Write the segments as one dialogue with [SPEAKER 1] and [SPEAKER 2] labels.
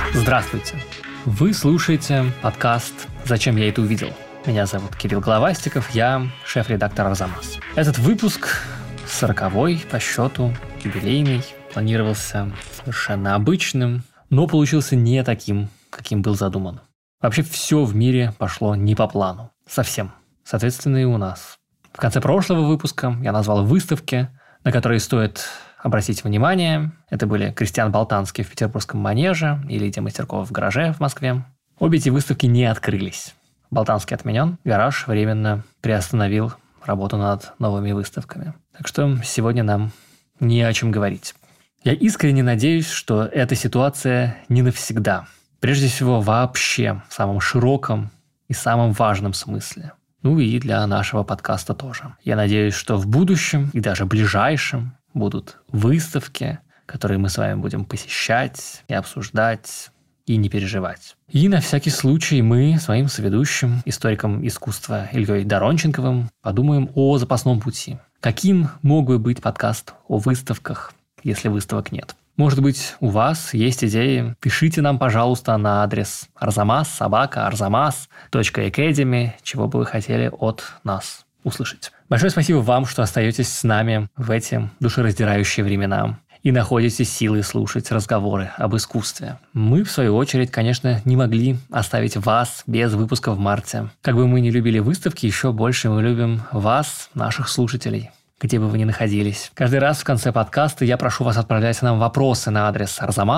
[SPEAKER 1] Здравствуйте! Вы слушаете подкаст «Зачем я это увидел?». Меня зовут Кирилл Головастиков, я шеф-редактор «Арзамас». Этот выпуск 40-й по счету, юбилейный, планировался совершенно обычным, но получился не таким, каким был задуман. Вообще все в мире пошло не по плану. Совсем. Соответственно, и у нас. В конце прошлого выпуска я назвал выставки, на которые стоит обратить внимание. Это были Кристиан Болтанский в Петербургском манеже и Лидия Мастеркова в гараже в Москве. Обе эти выставки не открылись. Болтанский отменен, гараж временно приостановил работу над новыми выставками. Так что сегодня нам не о чем говорить. Я искренне надеюсь, что эта ситуация не навсегда. Прежде всего, вообще в самом широком и самом важном смысле. Ну и для нашего подкаста тоже. Я надеюсь, что в будущем и даже ближайшем будут выставки, которые мы с вами будем посещать и обсуждать, и не переживать. И на всякий случай мы своим соведущим, историком искусства Ильей Доронченковым, подумаем о запасном пути. Каким мог бы быть подкаст о выставках, если выставок нет? Может быть, у вас есть идеи? Пишите нам, пожалуйста, на адрес arzamas@arzamas.academy, чего бы вы хотели от нас услышать. Большое спасибо вам, что остаетесь с нами в эти душераздирающие времена и находите силы слушать разговоры об искусстве. Мы, в свою очередь, конечно, не могли оставить вас без выпуска в марте. Как бы мы ни любили выставки, еще больше мы любим вас, наших слушателей, где бы вы ни находились. Каждый раз в конце подкаста я прошу вас отправлять нам вопросы на адрес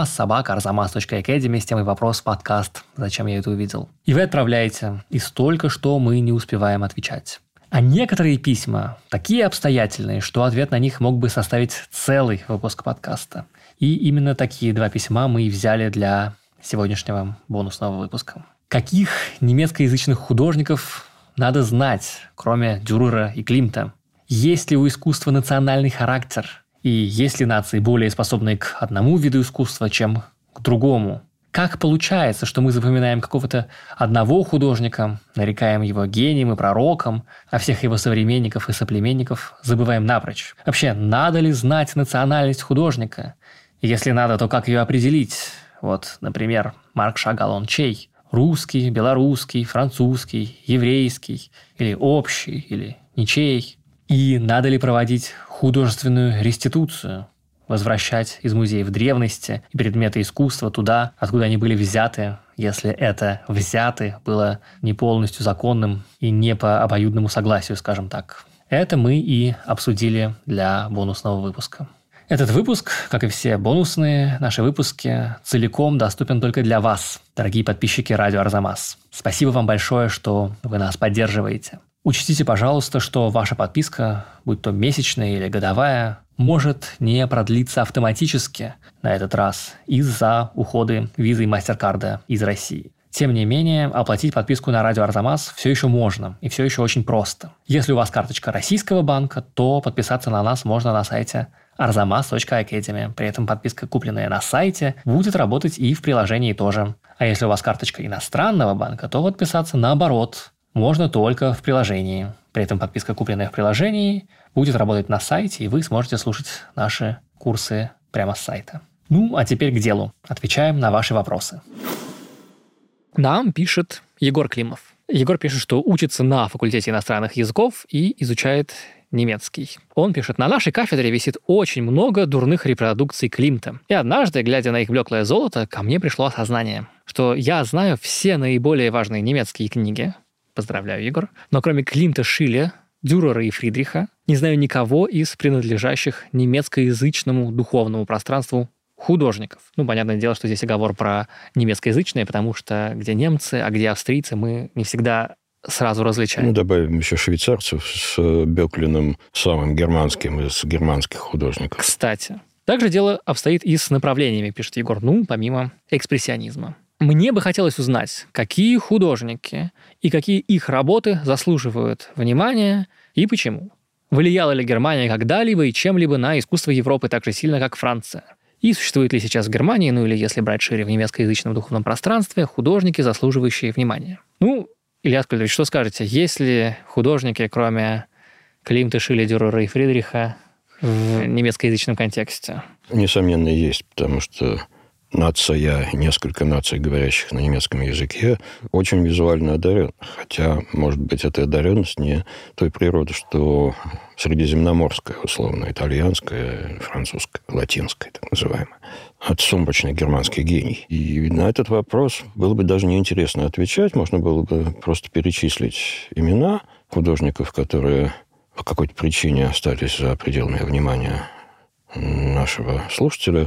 [SPEAKER 1] arzamas@arzamas.academy с темой «Вопрос подкаст. Зачем я это увидел?». И вы отправляете, и столько, что мы не успеваем отвечать. А некоторые письма такие обстоятельные, что ответ на них мог бы составить целый выпуск подкаста. И именно такие два письма мы и взяли для сегодняшнего бонусного выпуска. Каких немецкоязычных художников надо знать, кроме Дюрера и Климта? Есть ли у искусства национальный характер? И есть ли нации более способные к одному виду искусства, чем к другому? Как получается, что мы запоминаем какого-то одного художника, нарекаем его гением и пророком, а всех его современников и соплеменников забываем напрочь? Вообще, надо ли знать национальность художника? Если надо, то как ее определить? Вот, например, Марк Шагал, он чей? Русский, белорусский, французский, еврейский, или общий, или ничей? И надо ли проводить художественную реституцию? Возвращать из музеев древности и предметы искусства туда, откуда они были взяты, если это «взяты» было не полностью законным и не по обоюдному согласию, скажем так. Это мы и обсудили для бонусного выпуска. Этот выпуск, как и все бонусные наши выпуски, целиком доступен только для вас, дорогие подписчики радио Арзамас. Спасибо вам большое, что вы нас поддерживаете. Учтите, пожалуйста, что ваша подписка, будь то месячная или годовая, может не продлиться автоматически на этот раз из-за ухода визы и MasterCard из России. Тем не менее, оплатить подписку на радио Арзамас все еще можно, и все еще очень просто. Если у вас карточка российского банка, то подписаться на нас можно на сайте arzamas.academy. При этом подписка, купленная на сайте, будет работать и в приложении тоже. А если у вас карточка иностранного банка, то подписаться наоборот можно только в приложении. При этом подписка, купленная в приложении, будет работать на сайте, и вы сможете слушать наши курсы прямо с сайта. Ну, а теперь к делу. Отвечаем на ваши вопросы. Нам пишет Егор Климов. Егор пишет, что учится на факультете иностранных языков и изучает немецкий. Он пишет: на нашей кафедре висит очень много дурных репродукций Климта. И однажды, глядя на их блеклое золото, ко мне пришло осознание, что я знаю все наиболее важные немецкие книги. Поздравляю, Егор. Но кроме Климта, Шилля, Дюрера и Фридриха, не знаю никого из принадлежащих немецкоязычному духовному пространству художников. Ну, понятное дело, что здесь оговор про немецкоязычные, потому что где немцы, а где австрийцы, мы не всегда сразу различаем.
[SPEAKER 2] Ну, добавим еще швейцарцев с Бёклиным, самым германским из германских художников.
[SPEAKER 1] Кстати. Также дело обстоит и с направлениями, пишет Егор, помимо экспрессионизма. Мне бы хотелось узнать, какие художники и какие их работы заслуживают внимания и почему. Влияла ли Германия когда-либо и чем-либо на искусство Европы так же сильно, как Франция? И существует ли сейчас в Германии, или если брать шире в немецкоязычном духовном пространстве, художники, заслуживающие внимания? Илья Аскольдович, что скажете? Есть ли художники, кроме Климта, Шилля, Дюрера и Фридриха, в немецкоязычном контексте?
[SPEAKER 2] Несомненно, есть, потому что нация, несколько наций, говорящих на немецком языке, очень визуально одарен. Хотя, может быть, эта одаренность не той природы, что средиземноморская, условно, итальянская, французская, латинская, так называемая. Это сумрачный германский гений. И на этот вопрос было бы даже неинтересно отвечать. Можно было бы просто перечислить имена художников, которые по какой-то причине остались за пределами внимания нашего слушателя.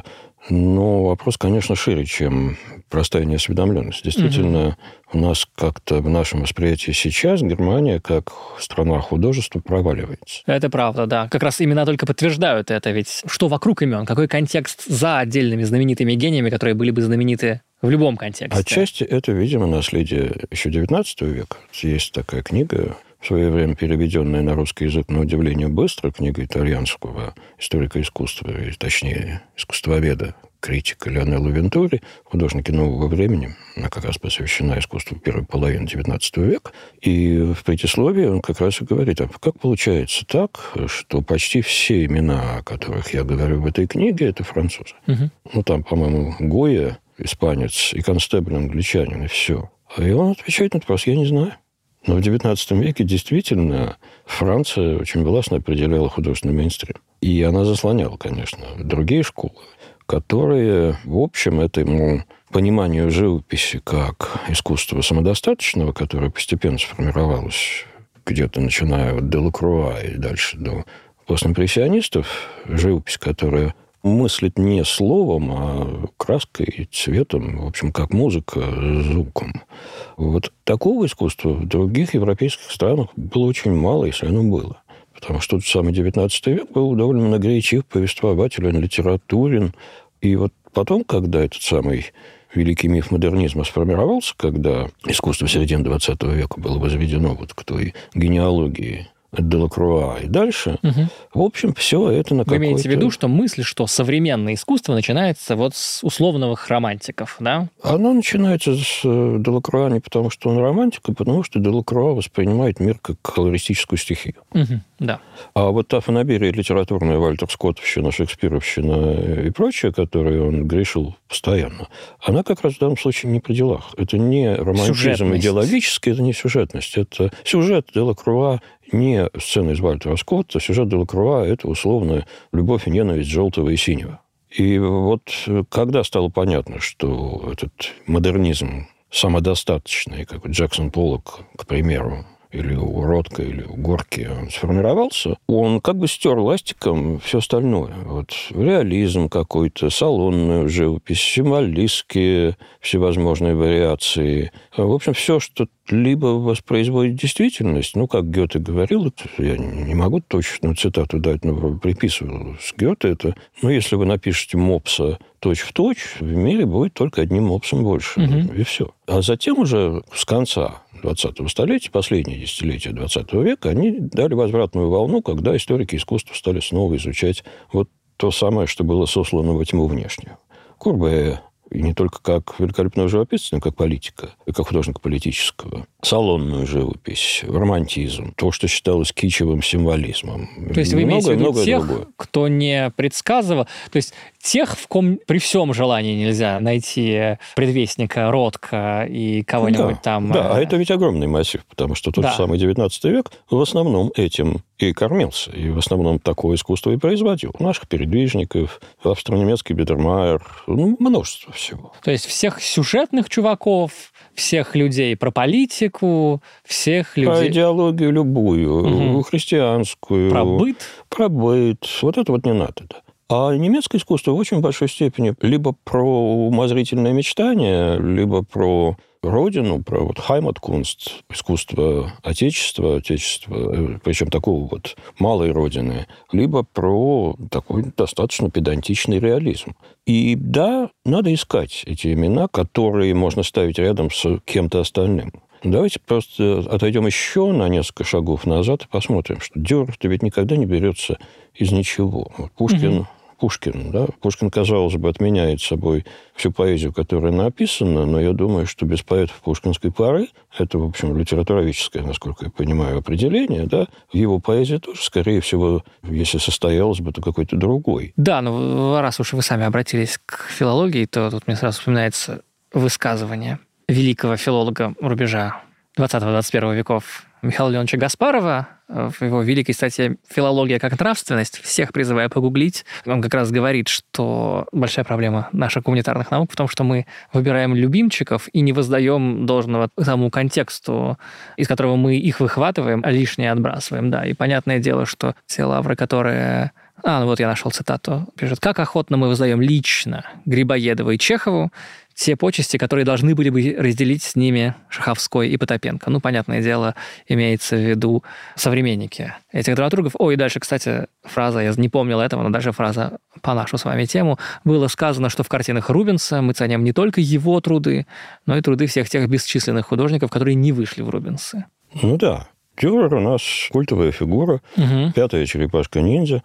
[SPEAKER 2] Но вопрос, конечно, шире, чем простая неосведомленность. Действительно, у нас как-то в нашем восприятии сейчас Германия, как страна художества, проваливается.
[SPEAKER 1] Это правда, да. Как раз имена только подтверждают это. Ведь что вокруг имен? Какой контекст за отдельными знаменитыми гениями, которые были бы знамениты в любом контексте?
[SPEAKER 2] Отчасти это, видимо, наследие еще XIX века. Есть такая книга, в свое время переведенная на русский язык, на удивление быстро, книга итальянского историка искусства, точнее, искусствоведа, критика Леонелло Вентури, художники нового времени. Она как раз посвящена искусству первой половины XIX века. И в предисловии он как раз и говорит, а как получается так, что почти все имена, о которых я говорю в этой книге, это французы. Ну, там, по-моему, Гойя, испанец, и Констебль, англичанин, и все. И он отвечает на этот вопрос, я не знаю. Но в XIX веке действительно Франция очень властно определяла художественный мейнстрим. И она заслоняла, конечно, другие школы, которые, в общем, этому пониманию живописи как искусства самодостаточного, которое постепенно сформировалось где-то начиная от Делакруа и дальше до постимпрессионистов, живопись, которая мыслит не словом, а краской, цветом, в общем, как музыка, звуком. Вот такого искусства в других европейских странах было очень мало, если оно было. Потому что тот самый XIX век был довольно многоречив, повествователен, литературен. И вот потом, когда этот самый великий миф модернизма сформировался, когда искусство середины XX века было возведено вот к той генеалогии от Делакруа и дальше, в общем, все это на какой-то...
[SPEAKER 1] Вы имеете в виду, что мысль, что современное искусство начинается вот с условных романтиков, да?
[SPEAKER 2] Оно начинается с Делакруа не потому, что он романтик, а потому, что Делакруа воспринимает мир как колористическую стихию.
[SPEAKER 1] Да.
[SPEAKER 2] А вот та фанаберия литературная, Вальтер Скоттовщина, Шекспировщина и прочее, которой он грешил постоянно, она как раз в данном случае не при делах. Это не романтизм идеологический, это не сюжетность. Это сюжет Делакруа не сцена из Вальтера Скотта, сюжет Делакруа – это условно любовь и ненависть желтого и синего. И вот когда стало понятно, что этот модернизм самодостаточный, как Джексон Поллок, к примеру, или у Ротко, или у Горки он сформировался, он как бы стер ластиком все остальное. Вот реализм какой-то, салонную живопись, символистские всевозможные вариации. В общем, все, что либо воспроизводит действительность, ну, как Гёте говорил, я не могу точную цитату дать, но приписывал с Гёте это, ну, если вы напишете Мопса точь-в-точь, в мире будет только одним Мопсом больше. И все. А затем уже с конца 20-го столетия, последние десятилетия 20 века, они дали возвратную волну, когда историки искусства стали снова изучать вот то самое, что было сослано во тьму внешнюю. Курбе, и не только как великолепного живописца, но как политика, как художника политического. Салонную живопись, романтизм, то, что считалось кичевым символизмом.
[SPEAKER 1] То есть вы имеете в виду тех, кто не предсказывал, то есть тех, в ком при всем желании нельзя найти предвестника Ротко и кого-нибудь там...
[SPEAKER 2] Да, а это ведь огромный массив, потому что тот же самый XIX век в основном этим и кормился, и в основном такое искусство и производил. У наших передвижников, австро-немецкий Бидермайер, ну, множество всего.
[SPEAKER 1] То есть всех сюжетных чуваков, всех людей про политику, всех людей...
[SPEAKER 2] Про идеологию любую, христианскую. Про быт. Вот это вот не надо, да. А немецкое искусство в очень большой степени либо про умозрительное мечтание, либо про родину, про вот Heimatkunst, искусство отечества, причем такого вот малой родины, либо про такой достаточно педантичный реализм. И да, надо искать эти имена, которые можно ставить рядом с кем-то остальным. Давайте просто отойдем еще на несколько шагов назад и посмотрим, что Дюрер-то ведь никогда не берется из ничего. Вот Пушкин Пушкин. Да? Пушкин, казалось бы, отменяет собой всю поэзию, которая написана, но я думаю, что без поэтов пушкинской поры, это, в общем, литературоведческое, насколько я понимаю, определение, да, его поэзия тоже, скорее всего, если состоялась бы, то какой-то другой.
[SPEAKER 1] Да, но раз уж вы сами обратились к филологии, то тут мне сразу вспоминается высказывание великого филолога рубежа 20-21 веков Михаила Леоновича Гаспарова в его великой статье «Филология как нравственность». Всех призываю погуглить. Он как раз говорит, что большая проблема наших гуманитарных наук в том, что мы выбираем любимчиков и не воздаем должного тому контексту, из которого мы их выхватываем, а лишнее отбрасываем. Да, и понятное дело, что те лавры, которые... вот я нашел цитату. Пишет: «Как охотно мы воздаем лично Грибоедову и Чехову те почести, которые должны были бы разделить с ними Шаховской и Потапенко». Понятное дело, имеется в виду современники этих драматургов. И дальше, кстати, фраза, я не помнил этого, но даже фраза по нашу с вами тему. Было сказано, что в картинах Рубенса мы ценим не только его труды, но и труды всех тех бесчисленных художников, которые не вышли в Рубенсы.
[SPEAKER 2] Да. Дюрер у нас культовая фигура, пятая черепашка-ниндзя,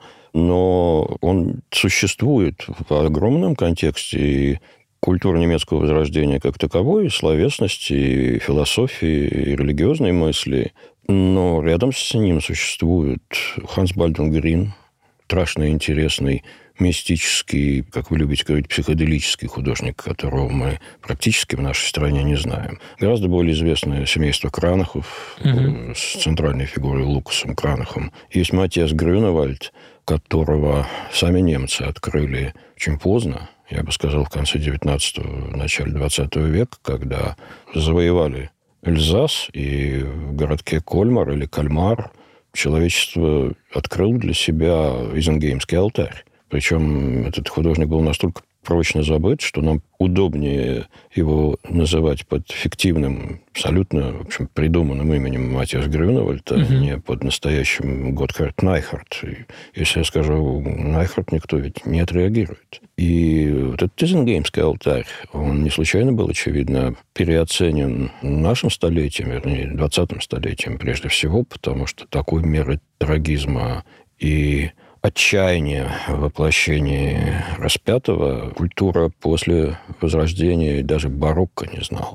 [SPEAKER 2] но он существует в огромном контексте и культуры немецкого возрождения как таковой, и словесности, и философии, и религиозной мысли. Но рядом с ним существует Ханс Бальдун Грин, страшно интересный, мистический, как вы любите говорить, психоделический художник, которого мы практически в нашей стране не знаем. Гораздо более известное семейство Кранахов с центральной фигурой Лукасом Кранахом. Есть Матиас Грюневальд, которого сами немцы открыли очень поздно, я бы сказал, в конце 19-го, начале 20 века, когда завоевали Эльзас, и в городке Кольмар или Кальмар человечество открыло для себя Изенгеймский алтарь. Причем этот художник был настолько прочно забыт, что нам удобнее его называть под фиктивным, абсолютно, в общем, придуманным именем Матиас Грюневальд, а не под настоящим Готхард Найхард. И если я скажу Найхард, никто ведь не отреагирует. И вот этот Изенгеймский алтарь, он не случайно был, очевидно, переоценен нашим столетием, вернее, 20-м столетием прежде всего, потому что такой меры трагизма и отчаяние в воплощении распятого культура после Возрождения и даже барокко не знала.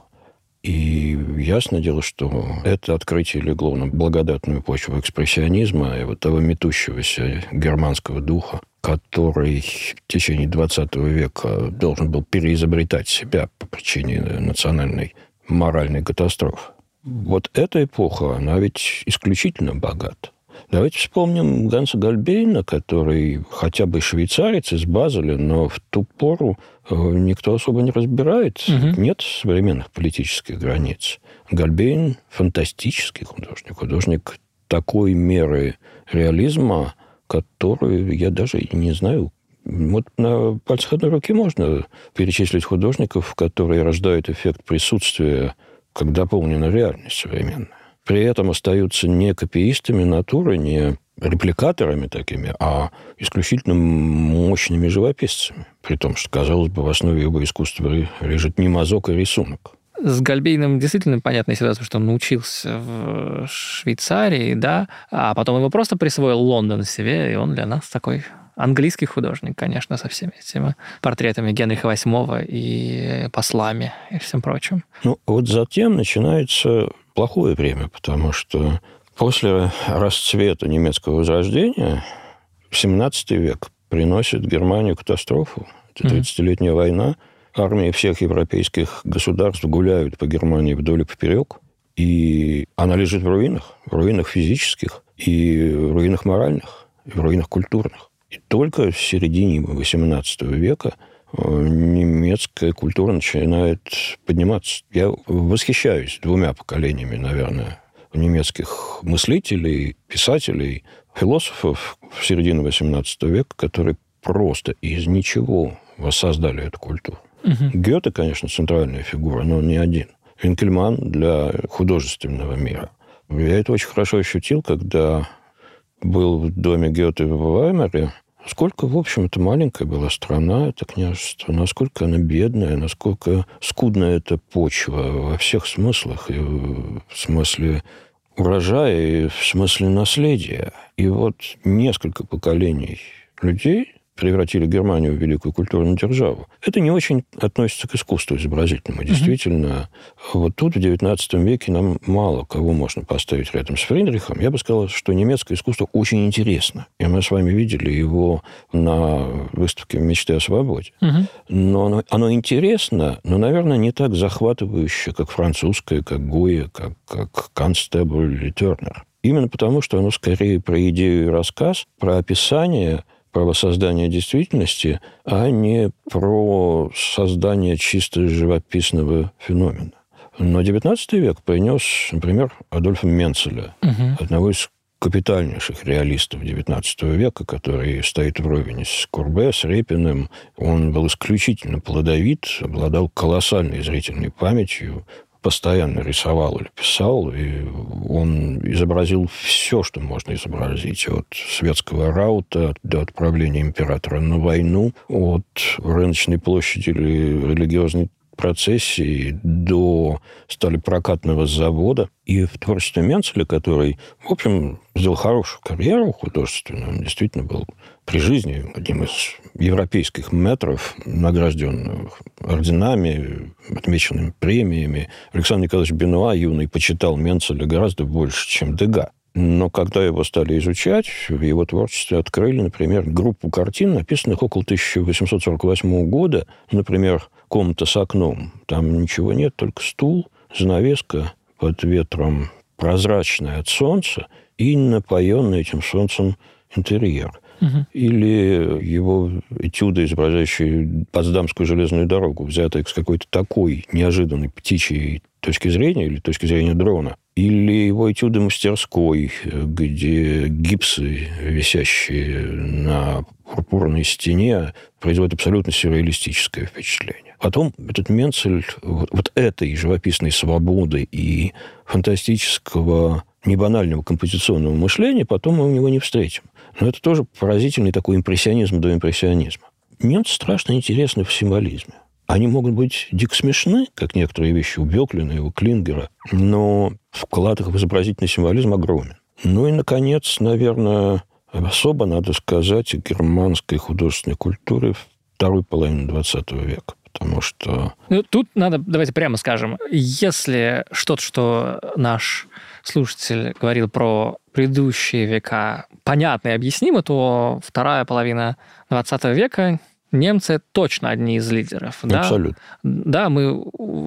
[SPEAKER 2] И ясное дело, что это открытие легло на благодатную почву экспрессионизма и вот того метущегося германского духа, который в течение 20 века должен был переизобретать себя по причине национальной моральной катастрофы. Вот эта эпоха, она ведь исключительно богата. Давайте вспомним Ганса Гальбейна, который хотя бы швейцарец из Базеля, но в ту пору никто особо не разбирает. Нет современных политических границ. Гальбейн – фантастический художник. Художник такой меры реализма, которую я даже и не знаю. Вот на пальцах одной руки можно перечислить художников, которые рождают эффект присутствия, как дополнена реальность современная. При этом остаются не копиистами натуры, не репликаторами такими, а исключительно мощными живописцами. При том, что, казалось бы, в основе его искусства лежит не мазок, а рисунок.
[SPEAKER 1] С Гальбейном действительно понятная ситуация, что он научился в Швейцарии, да, а потом его просто присвоил Лондон себе, и он для нас такой английский художник, конечно, со всеми этими портретами Генриха VIII и послами и всем прочим.
[SPEAKER 2] Вот затем начинается плохое время, потому что после расцвета немецкого возрождения 17 век приносит Германию катастрофу. Это 30-летняя война. Армии всех европейских государств гуляют по Германии вдоль и поперек. И она лежит в руинах физических, и в руинах моральных, и в руинах культурных. И только в середине XVIII века немецкая культура начинает подниматься. Я восхищаюсь двумя поколениями, наверное, немецких мыслителей, писателей, философов в середине XVIII века, которые просто из ничего воссоздали эту культуру. Гёте, конечно, центральная фигура, но не один. Винкельман для художественного мира. Я это очень хорошо ощутил, когда был в доме Гёте в Ваймаре. Сколько, в общем-то, маленькая была страна, это княжество, насколько она бедная, насколько скудная эта почва во всех смыслах, и в смысле урожая, и в смысле наследия. И вот несколько поколений людей превратили Германию в великую культурную державу. Это не очень относится к искусству изобразительному. Действительно, вот тут в XIX веке нам мало кого можно поставить рядом с Фридрихом. Я бы сказал, что немецкое искусство очень интересно. И мы с вами видели его на выставке «Мечты о свободе». Но оно интересно, но, наверное, не так захватывающе, как французское, как Гойя, как Констебль или Тернер. Именно потому, что оно скорее про идею и рассказ, про описание, про воссоздание действительности, а не про создание чисто живописного феномена. Но XIX век принес, например, Адольфа Менцеля, одного из капитальнейших реалистов XIX века, который стоит вровень с Курбе, с Репиным. Он был исключительно плодовит, обладал колоссальной зрительной памятью, постоянно рисовал или писал, и он изобразил все, что можно изобразить. От светского раута до отправления императора на войну, от рыночной площади или религиозной процессии до сталепрокатного завода. И в творчестве Менцеля, который, в общем, сделал хорошую карьеру художественную, он действительно был при жизни одним из европейских мэтров, награжденных орденами, отмеченными премиями. Александр Николаевич Бенуа, юный, почитал Менцеля гораздо больше, чем Дега. Но когда его стали изучать, в его творчестве открыли, например, группу картин, написанных около 1848 года. Например, «Комната с окном». Там ничего нет, только стул, занавеска под ветром, прозрачная от солнца и напоенный этим солнцем интерьер. Или его этюды, изображающие Потсдамскую железную дорогу, взятые с какой-то такой неожиданной птичьей точки зрения или точки зрения дрона. Или его этюды мастерской, где гипсы, висящие на пурпурной стене, производят абсолютно сюрреалистическое впечатление. Потом этот Менцель вот этой живописной свободы и фантастического, небанального композиционного мышления потом мы у него не встретим. Но это тоже поразительный такой импрессионизм до импрессионизма. Немцы страшно интересны в символизме. Они могут быть дико смешны, как некоторые вещи у Бёклина и у Клингера, но вклад их в изобразительный символизм огромен. Ну и, наконец, наверное, особо надо сказать о германской художественной культуре второй половины XX века. Потому что...
[SPEAKER 1] Ну, тут надо, давайте прямо скажем, если что-то, что наш слушатель говорил про предыдущие века, понятно и объяснимо, то вторая половина XX века немцы точно одни из лидеров.
[SPEAKER 2] Абсолютно.
[SPEAKER 1] Да, мы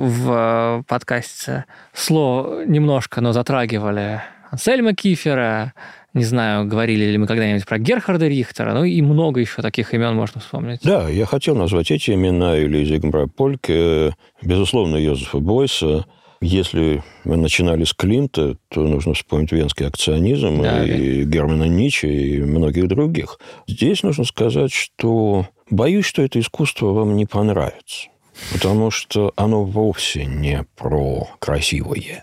[SPEAKER 1] в подкасте слово немножко, но затрагивали Ансельма Кифера, не знаю, говорили ли мы когда-нибудь про Герхарда Рихтера, ну и много еще таких имен можно вспомнить.
[SPEAKER 2] Да, я хотел назвать эти имена, или Зигмара Польке, безусловно, Йозефа Бойса. Если мы начинали с Климта, то нужно вспомнить венский акционизм, да, и Германа Ницше, и многих других. Здесь нужно сказать, что боюсь, что это искусство вам не понравится, потому что оно вовсе не про красивое,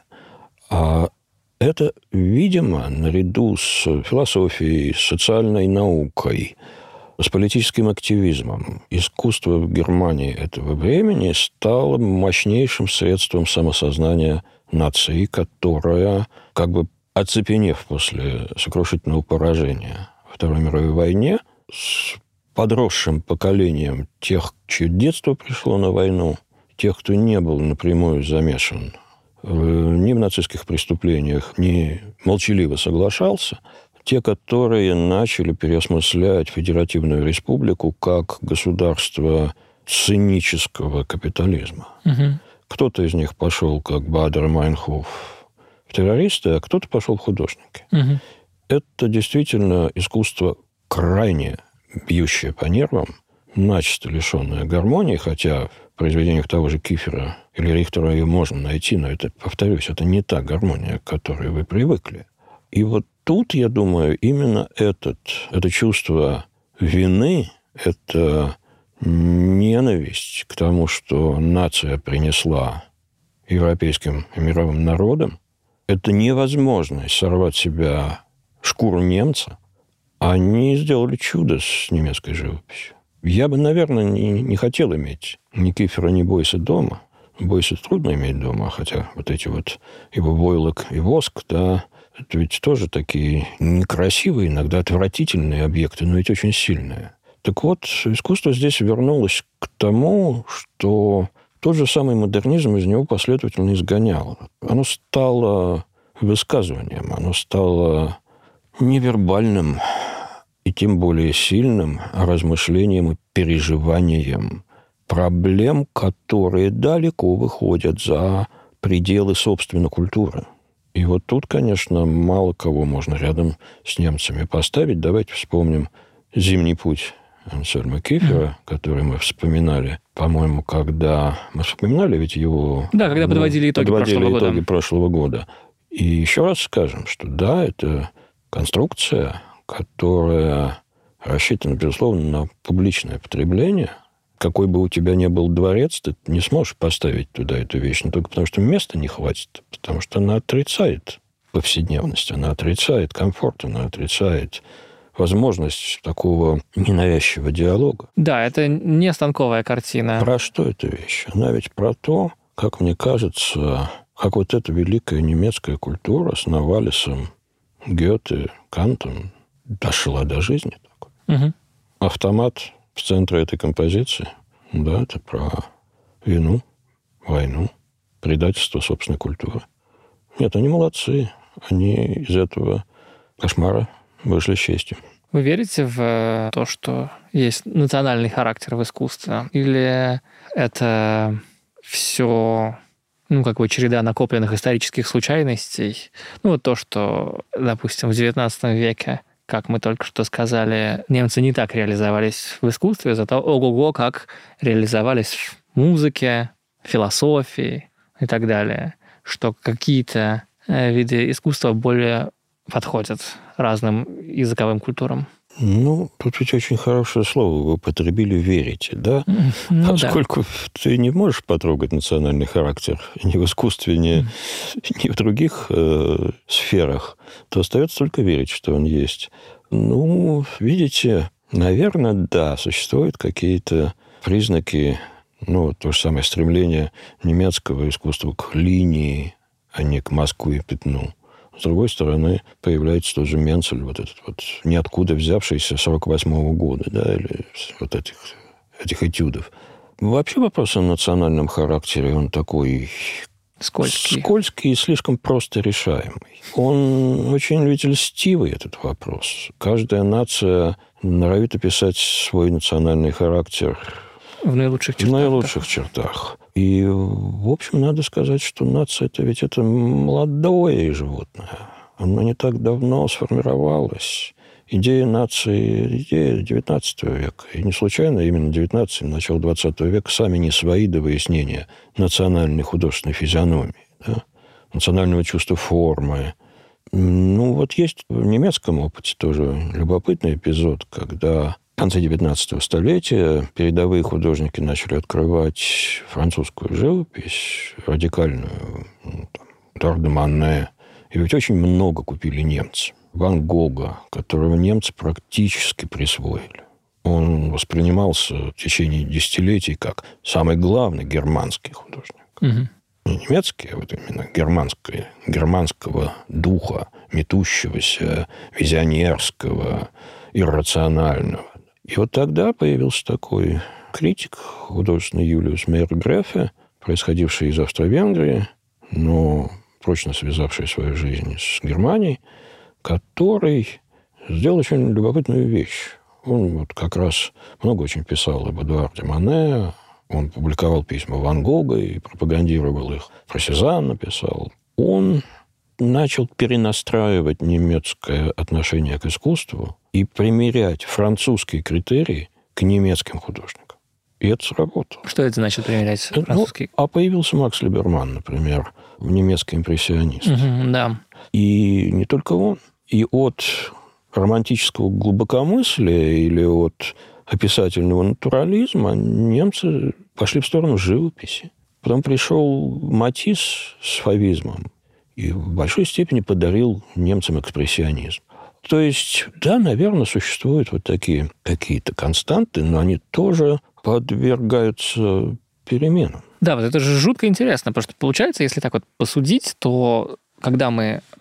[SPEAKER 2] а это, видимо, наряду с философией, с социальной наукой, с политическим активизмом, искусство в Германии этого времени стало мощнейшим средством самосознания нации, которая, как бы оцепенев после сокрушительного поражения во Второй мировой войне, с подросшим поколением тех, чье детство пришло на войну, тех, кто не был напрямую замешан ни в нацистских преступлениях, ни молчаливо соглашался, те, которые начали переосмыслять Федеративную Республику как государство цинического капитализма. Кто-то из них пошел, как Бадер Майнхоф, в террористы, а кто-то пошел в художники. Это действительно искусство крайне бьющее по нервам, начисто лишенное гармонии, хотя в произведениях того же Кифера или Рихтера ее можно найти, но это, повторюсь, это не та гармония, к которой вы привыкли. И вот тут, я думаю, именно это чувство вины, это ненависть к тому, что нация принесла европейским и мировым народам, это невозможность сорвать с себя шкуру немца. Они сделали чудо с немецкой живописью. Я бы, наверное, не хотел иметь ни Кифера, ни Бойса дома. Бойса трудно иметь дома, хотя вот эти вот его войлок и воск, да, это ведь тоже такие некрасивые, иногда отвратительные объекты, но ведь очень сильные. Так вот, искусство здесь вернулось к тому, что тот же самый модернизм из него последовательно изгонял. Оно стало высказыванием, оно стало невербальным и тем более сильным размышлением и переживанием проблем, которые далеко выходят за пределы собственной культуры. И вот тут, конечно, мало кого можно рядом с немцами поставить. Давайте вспомним «Зимний путь» Ансельма Кифера, который мы вспоминали, по-моему, когда... Мы вспоминали ведь его...
[SPEAKER 1] Да, когда подводили итоги
[SPEAKER 2] прошлого года. И еще раз скажем, что да, это конструкция, которая рассчитана, безусловно, на публичное потребление. Какой бы у тебя ни был дворец, ты не сможешь поставить туда эту вещь, не только потому, что места не хватит, потому что она отрицает повседневность, она отрицает комфорт, она отрицает возможность такого ненавязчивого диалога.
[SPEAKER 1] Да, это не станковая картина.
[SPEAKER 2] Про что эта вещь? Она ведь про то, как мне кажется, как вот эта великая немецкая культура с Новалисом, Гёте, Кантом дошла до жизни.
[SPEAKER 1] Угу.
[SPEAKER 2] Автомат в центре этой композиции, да, это про вину, войну, предательство собственной культуры. Нет, они молодцы. Они из этого кошмара вышли с честью.
[SPEAKER 1] Вы верите в то, что есть национальный характер в искусстве? Или это все, череда накопленных исторических случайностей? Вот то, что, допустим, в XIX веке, как мы только что сказали, немцы не так реализовались в искусстве, зато ого-го как реализовались в музыке, философии и так далее, что какие-то виды искусства более подходят разным языковым культурам.
[SPEAKER 2] Тут ведь очень хорошее слово вы употребили «верите», да? Поскольку ты не можешь потрогать национальный характер ни в искусстве, ни в других сферах, то остается только верить, что он есть. Видите, наверное, да, существуют какие-то признаки, то же самое стремление немецкого искусства к линии, а не к мазку и пятну. С другой стороны, появляется тот же Менцель, вот этот вот ниоткуда взявшийся 48-го года, да, или вот этих этюдов. Вообще вопрос о национальном характере, он такой скользкий и слишком просто решаемый. Он очень ведь льстивый, этот вопрос. Каждая нация норовит описать свой национальный характер
[SPEAKER 1] в наилучших чертах.
[SPEAKER 2] И, в общем, надо сказать, что нация это молодое животное. Оно не так давно сформировалось. Идея нации, идея XIX века. И не случайно именно XIX и начало XX века сами не свои до выяснения национальной художественной физиономии, да? Национального чувства формы. Есть в немецком опыте тоже любопытный эпизод, когда в конце XIX столетия передовые художники начали открывать французскую живопись, радикальную, Эдуард де Моне. И ведь очень много купили немцы. Ван Гога, которого немцы практически присвоили. Он воспринимался в течение десятилетий как самый главный германский художник.
[SPEAKER 1] Угу.
[SPEAKER 2] Не немецкий, а вот именно германского духа, метущегося, визионерского, иррационального. И вот тогда появился такой критик художественный Юлиус Мейер-Грефе, происходивший из Австро-Венгрии, но прочно связавший свою жизнь с Германией, который сделал очень любопытную вещь. Он как раз много очень писал об Эдуарде Моне, он публиковал письма Ван Гога и пропагандировал их. Про Сезанна писал. Он начал перенастраивать немецкое отношение к искусству и примерять французские критерии к немецким художникам. И это сработало.
[SPEAKER 1] Что это значит примерять французские?
[SPEAKER 2] А появился Макс Либерман, например, немецкий импрессионист.
[SPEAKER 1] Да.
[SPEAKER 2] И не только он. И от романтического глубокомыслия или от описательного натурализма немцы пошли в сторону живописи. Потом пришел Матисс с фавизмом и в большой степени подарил немцам экспрессионизм. То есть, да, наверное, существуют вот такие какие-то константы, но они тоже подвергаются переменам.
[SPEAKER 1] Да, вот это же жутко интересно, потому что получается, если так вот посудить, то когда мы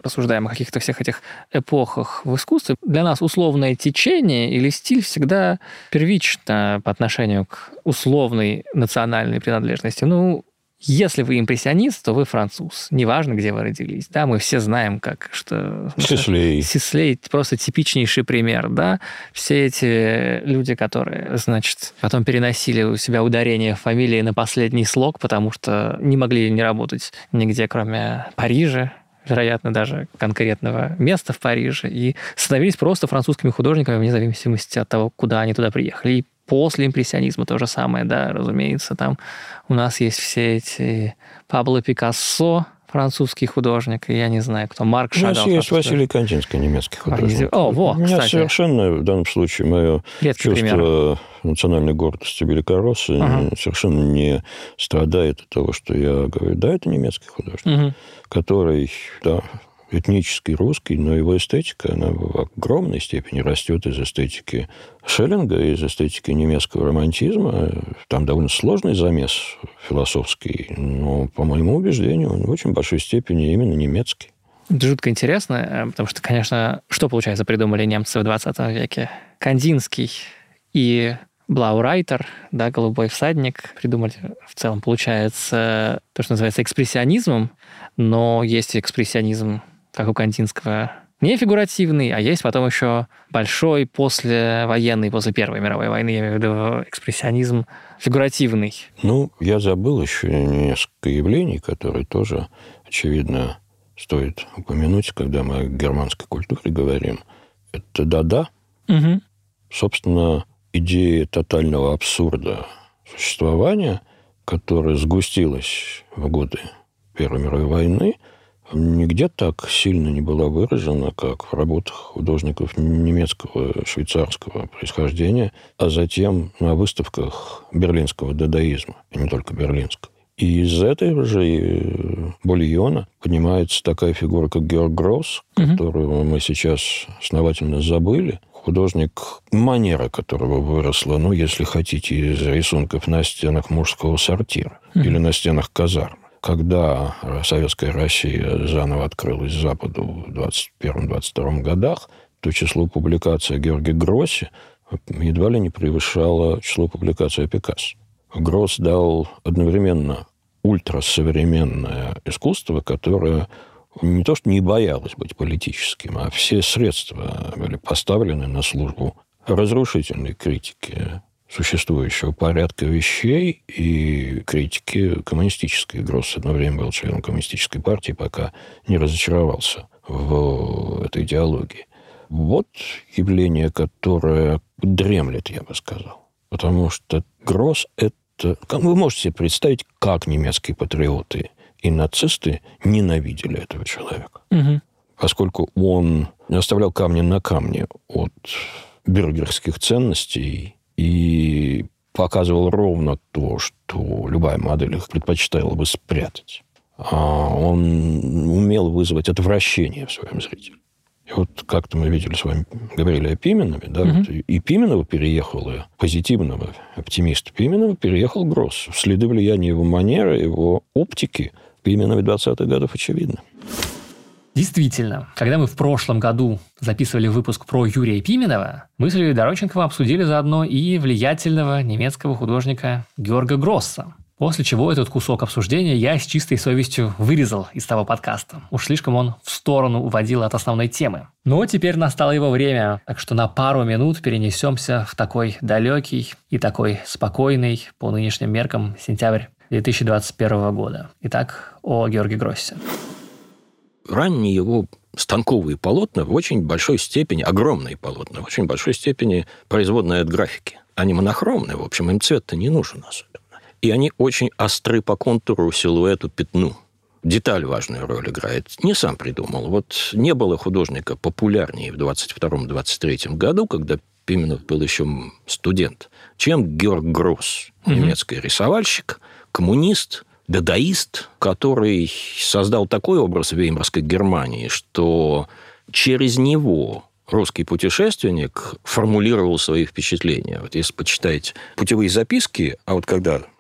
[SPEAKER 1] рассуждаем о каких-то всех этих эпохах в искусстве, для нас условное течение или стиль всегда первично по отношению к условной национальной принадлежности. Если вы импрессионист, то вы француз. Неважно, где вы родились. Да, мы все знаем, что...
[SPEAKER 2] Сислей.
[SPEAKER 1] Сислей просто типичнейший пример. Да? Все эти люди, которые, потом переносили у себя ударение фамилии на последний слог, потому что не могли не работать нигде, кроме Парижа, вероятно, даже конкретного места в Париже, и становились просто французскими художниками вне зависимости от того, куда они туда приехали. И после импрессионизма то же самое, да, разумеется, там у нас есть все эти Пабло Пикассо, французский художник, и я не знаю, кто, Марк Шагал.
[SPEAKER 2] У нас есть Василий Кандинский, немецкий художник.
[SPEAKER 1] У меня
[SPEAKER 2] кстати, совершенно, в данном случае, мое чувство
[SPEAKER 1] пример.
[SPEAKER 2] Национальной гордости великороссы совершенно не страдает от того, что я говорю, да, это немецкий художник, который, да, этнический русский, но его эстетика, она в огромной степени растет из эстетики Шеллинга, из эстетики немецкого романтизма. Там довольно сложный замес философский, но, по моему убеждению, он в очень большой степени именно немецкий.
[SPEAKER 1] Это жутко интересно, потому что, конечно, что, получается, придумали немцы в 20 веке? Кандинский и Блаурайтер, да, «Голубой всадник», придумали в целом, получается, то, что называется экспрессионизмом, но есть экспрессионизм, как у Кандинского, не фигуративный, а есть потом еще большой послевоенный, после Первой мировой войны, я имею в виду экспрессионизм фигуративный.
[SPEAKER 2] Я забыл еще несколько явлений, которые тоже, очевидно, стоит упомянуть, когда мы о германской культуре говорим. Это Дада.
[SPEAKER 1] Угу.
[SPEAKER 2] Собственно, идея тотального абсурда существования, которая сгустилась в годы Первой мировой войны, нигде так сильно не была выражена, как в работах художников немецкого, швейцарского происхождения, а затем на выставках берлинского дадаизма, и не только берлинского. И из этого же бульона поднимается такая фигура, как Георг Гросс, которую мы сейчас основательно забыли. Художник, манера которого выросла, если хотите, из рисунков на стенах мужского сортира или на стенах казарм. Когда советская Россия заново открылась Западу в 1921-1922 годах, то число публикаций о Георге Гроссе едва ли не превышало число публикаций о Пикассо. Гросс дал одновременно ультрасовременное искусство, которое не то что не боялось быть политическим, а все средства были поставлены на службу разрушительной критики существующего порядка вещей и критики коммунистической. Гросс одно время был членом коммунистической партии, пока не разочаровался в этой идеологии. Вот явление, которое дремлет, я бы сказал. Потому что Гросс – это... Вы можете себе представить, как немецкие патриоты и нацисты ненавидели этого человека.
[SPEAKER 1] Угу.
[SPEAKER 2] Поскольку он не оставлял камня на камне от бюргерских ценностей и показывал ровно то, что любая модель их предпочитала бы спрятать. Он умел вызвать отвращение в своем зрителе. И вот как-то мы видели с вами, говорили о Пименове, да, вот и Пименова переехала, позитивного оптимиста Пименова переехал Гросс. Следы влияния его манеры, его оптики в Пименове 20-х годов очевидно.
[SPEAKER 1] Действительно, когда мы в прошлом году записывали выпуск про Юрия Пименова, мы с Ильей Дороченковым обсудили заодно и влиятельного немецкого художника Георга Гросса. После чего этот кусок обсуждения я с чистой совестью вырезал из того подкаста. Уж слишком он в сторону уводил от основной темы. Но теперь настало его время, так что на пару минут перенесемся в такой далекий и такой спокойный по нынешним меркам сентябрь 2021 года. Итак, о Георге Гроссе.
[SPEAKER 2] Ранние его станковые полотна в очень большой степени, огромные полотна, в очень большой степени производные от графики. Они монохромные, в общем, им цвет-то не нужен особенно. И они очень остры по контуру, силуэту, пятну. Деталь важную роль играет. Не сам придумал. Вот не было художника популярнее в 22-23 году, когда Пименов был еще студент, чем Георг Гросс, немецкий рисовальщик, коммунист, дадаист, который создал такой образ веймарской Германии, что через него русский путешественник формулировал свои впечатления. Вот если почитаете путевые записки, а вот когда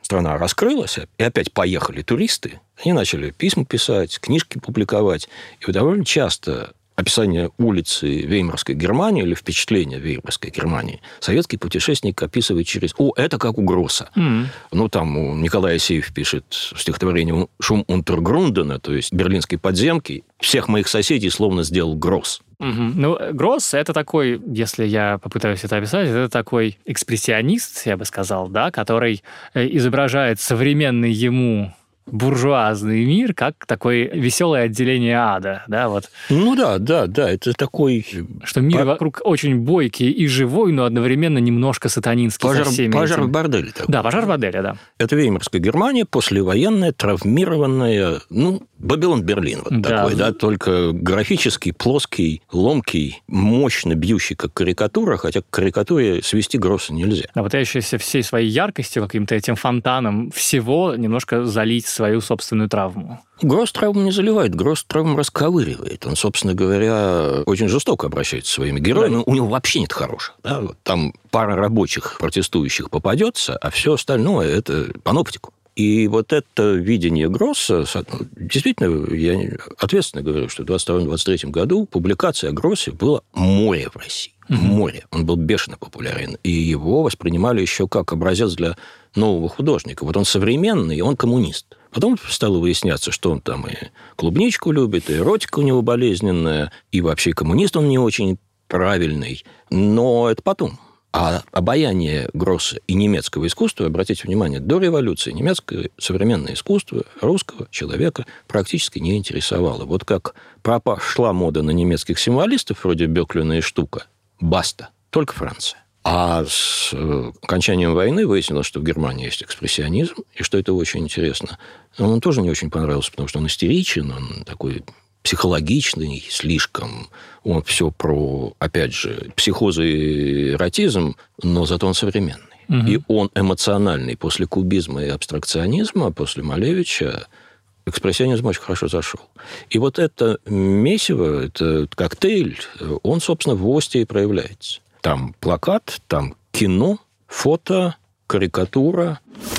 [SPEAKER 2] страна раскрылась, и опять поехали туристы, они начали письма писать, книжки публиковать. И довольно часто описание улицы Веймарской Германии или впечатление Веймарской Германии советский путешественник описывает через это как у Гросса. Ну, там у Николай Асеев пишет стихотворение «Шум Унтергрундена», то есть берлинской подземки. Всех моих соседей словно сделал Гросс.
[SPEAKER 1] Ну, Гросс – это такой, если я попытаюсь это описать, это такой экспрессионист, я бы сказал, да, который изображает современный ему буржуазный мир как такое веселое отделение ада, да, вот.
[SPEAKER 2] Ну да, это такой...
[SPEAKER 1] Что мир вокруг очень бойкий и живой, но одновременно немножко сатанинский.
[SPEAKER 2] Пожар в борделе. Такой.
[SPEAKER 1] Да, пожар в борделе, да.
[SPEAKER 2] Это Веймарская Германия, послевоенная, травмированная, Бабилон-Берлин вот такой, да, только графический, плоский, ломкий, мощно бьющий, как карикатура, хотя к карикатуре свести Гросса нельзя.
[SPEAKER 1] А пытающийся всей своей яркостью, каким-то этим фонтаном всего немножко залить свою собственную травму.
[SPEAKER 2] Гросс травму не заливает, Гросс травму расковыривает. Он, собственно говоря, очень жестоко обращается со своими героями. У него вообще нет хороших. Да? Вот там пара рабочих протестующих попадется, а все остальное – это паноптику. И вот это видение Гросса, действительно, я ответственно говорю, что в 1922-1923 году публикация о Гроссе была море в России. Море. Он был бешено популярен. И его воспринимали еще как образец для нового художника. Вот он современный, он коммунист. Потом стало выясняться, что он там и клубничку любит, и эротика у него болезненная, и вообще коммунист он не очень правильный. Но это потом. А обаяние Гросса и немецкого искусства, обратите внимание, до революции немецкое современное искусство русского человека практически не интересовало. Вот как пошла мода на немецких символистов, вроде Бёклина и Штука, баста, только Франция. А с окончанием войны выяснилось, что в Германии есть экспрессионизм, и что это очень интересно. Он тоже не очень понравился, потому что он истеричен, он такой психологичный слишком. Он все про, опять же, психозы и эротизм, но зато он современный. И он эмоциональный. После кубизма и абстракционизма, после Малевича, экспрессионизм очень хорошо зашел. И вот это месиво, этот коктейль, он, собственно, в Осте и проявляется. Там плакат, там кино, фото, карикатура.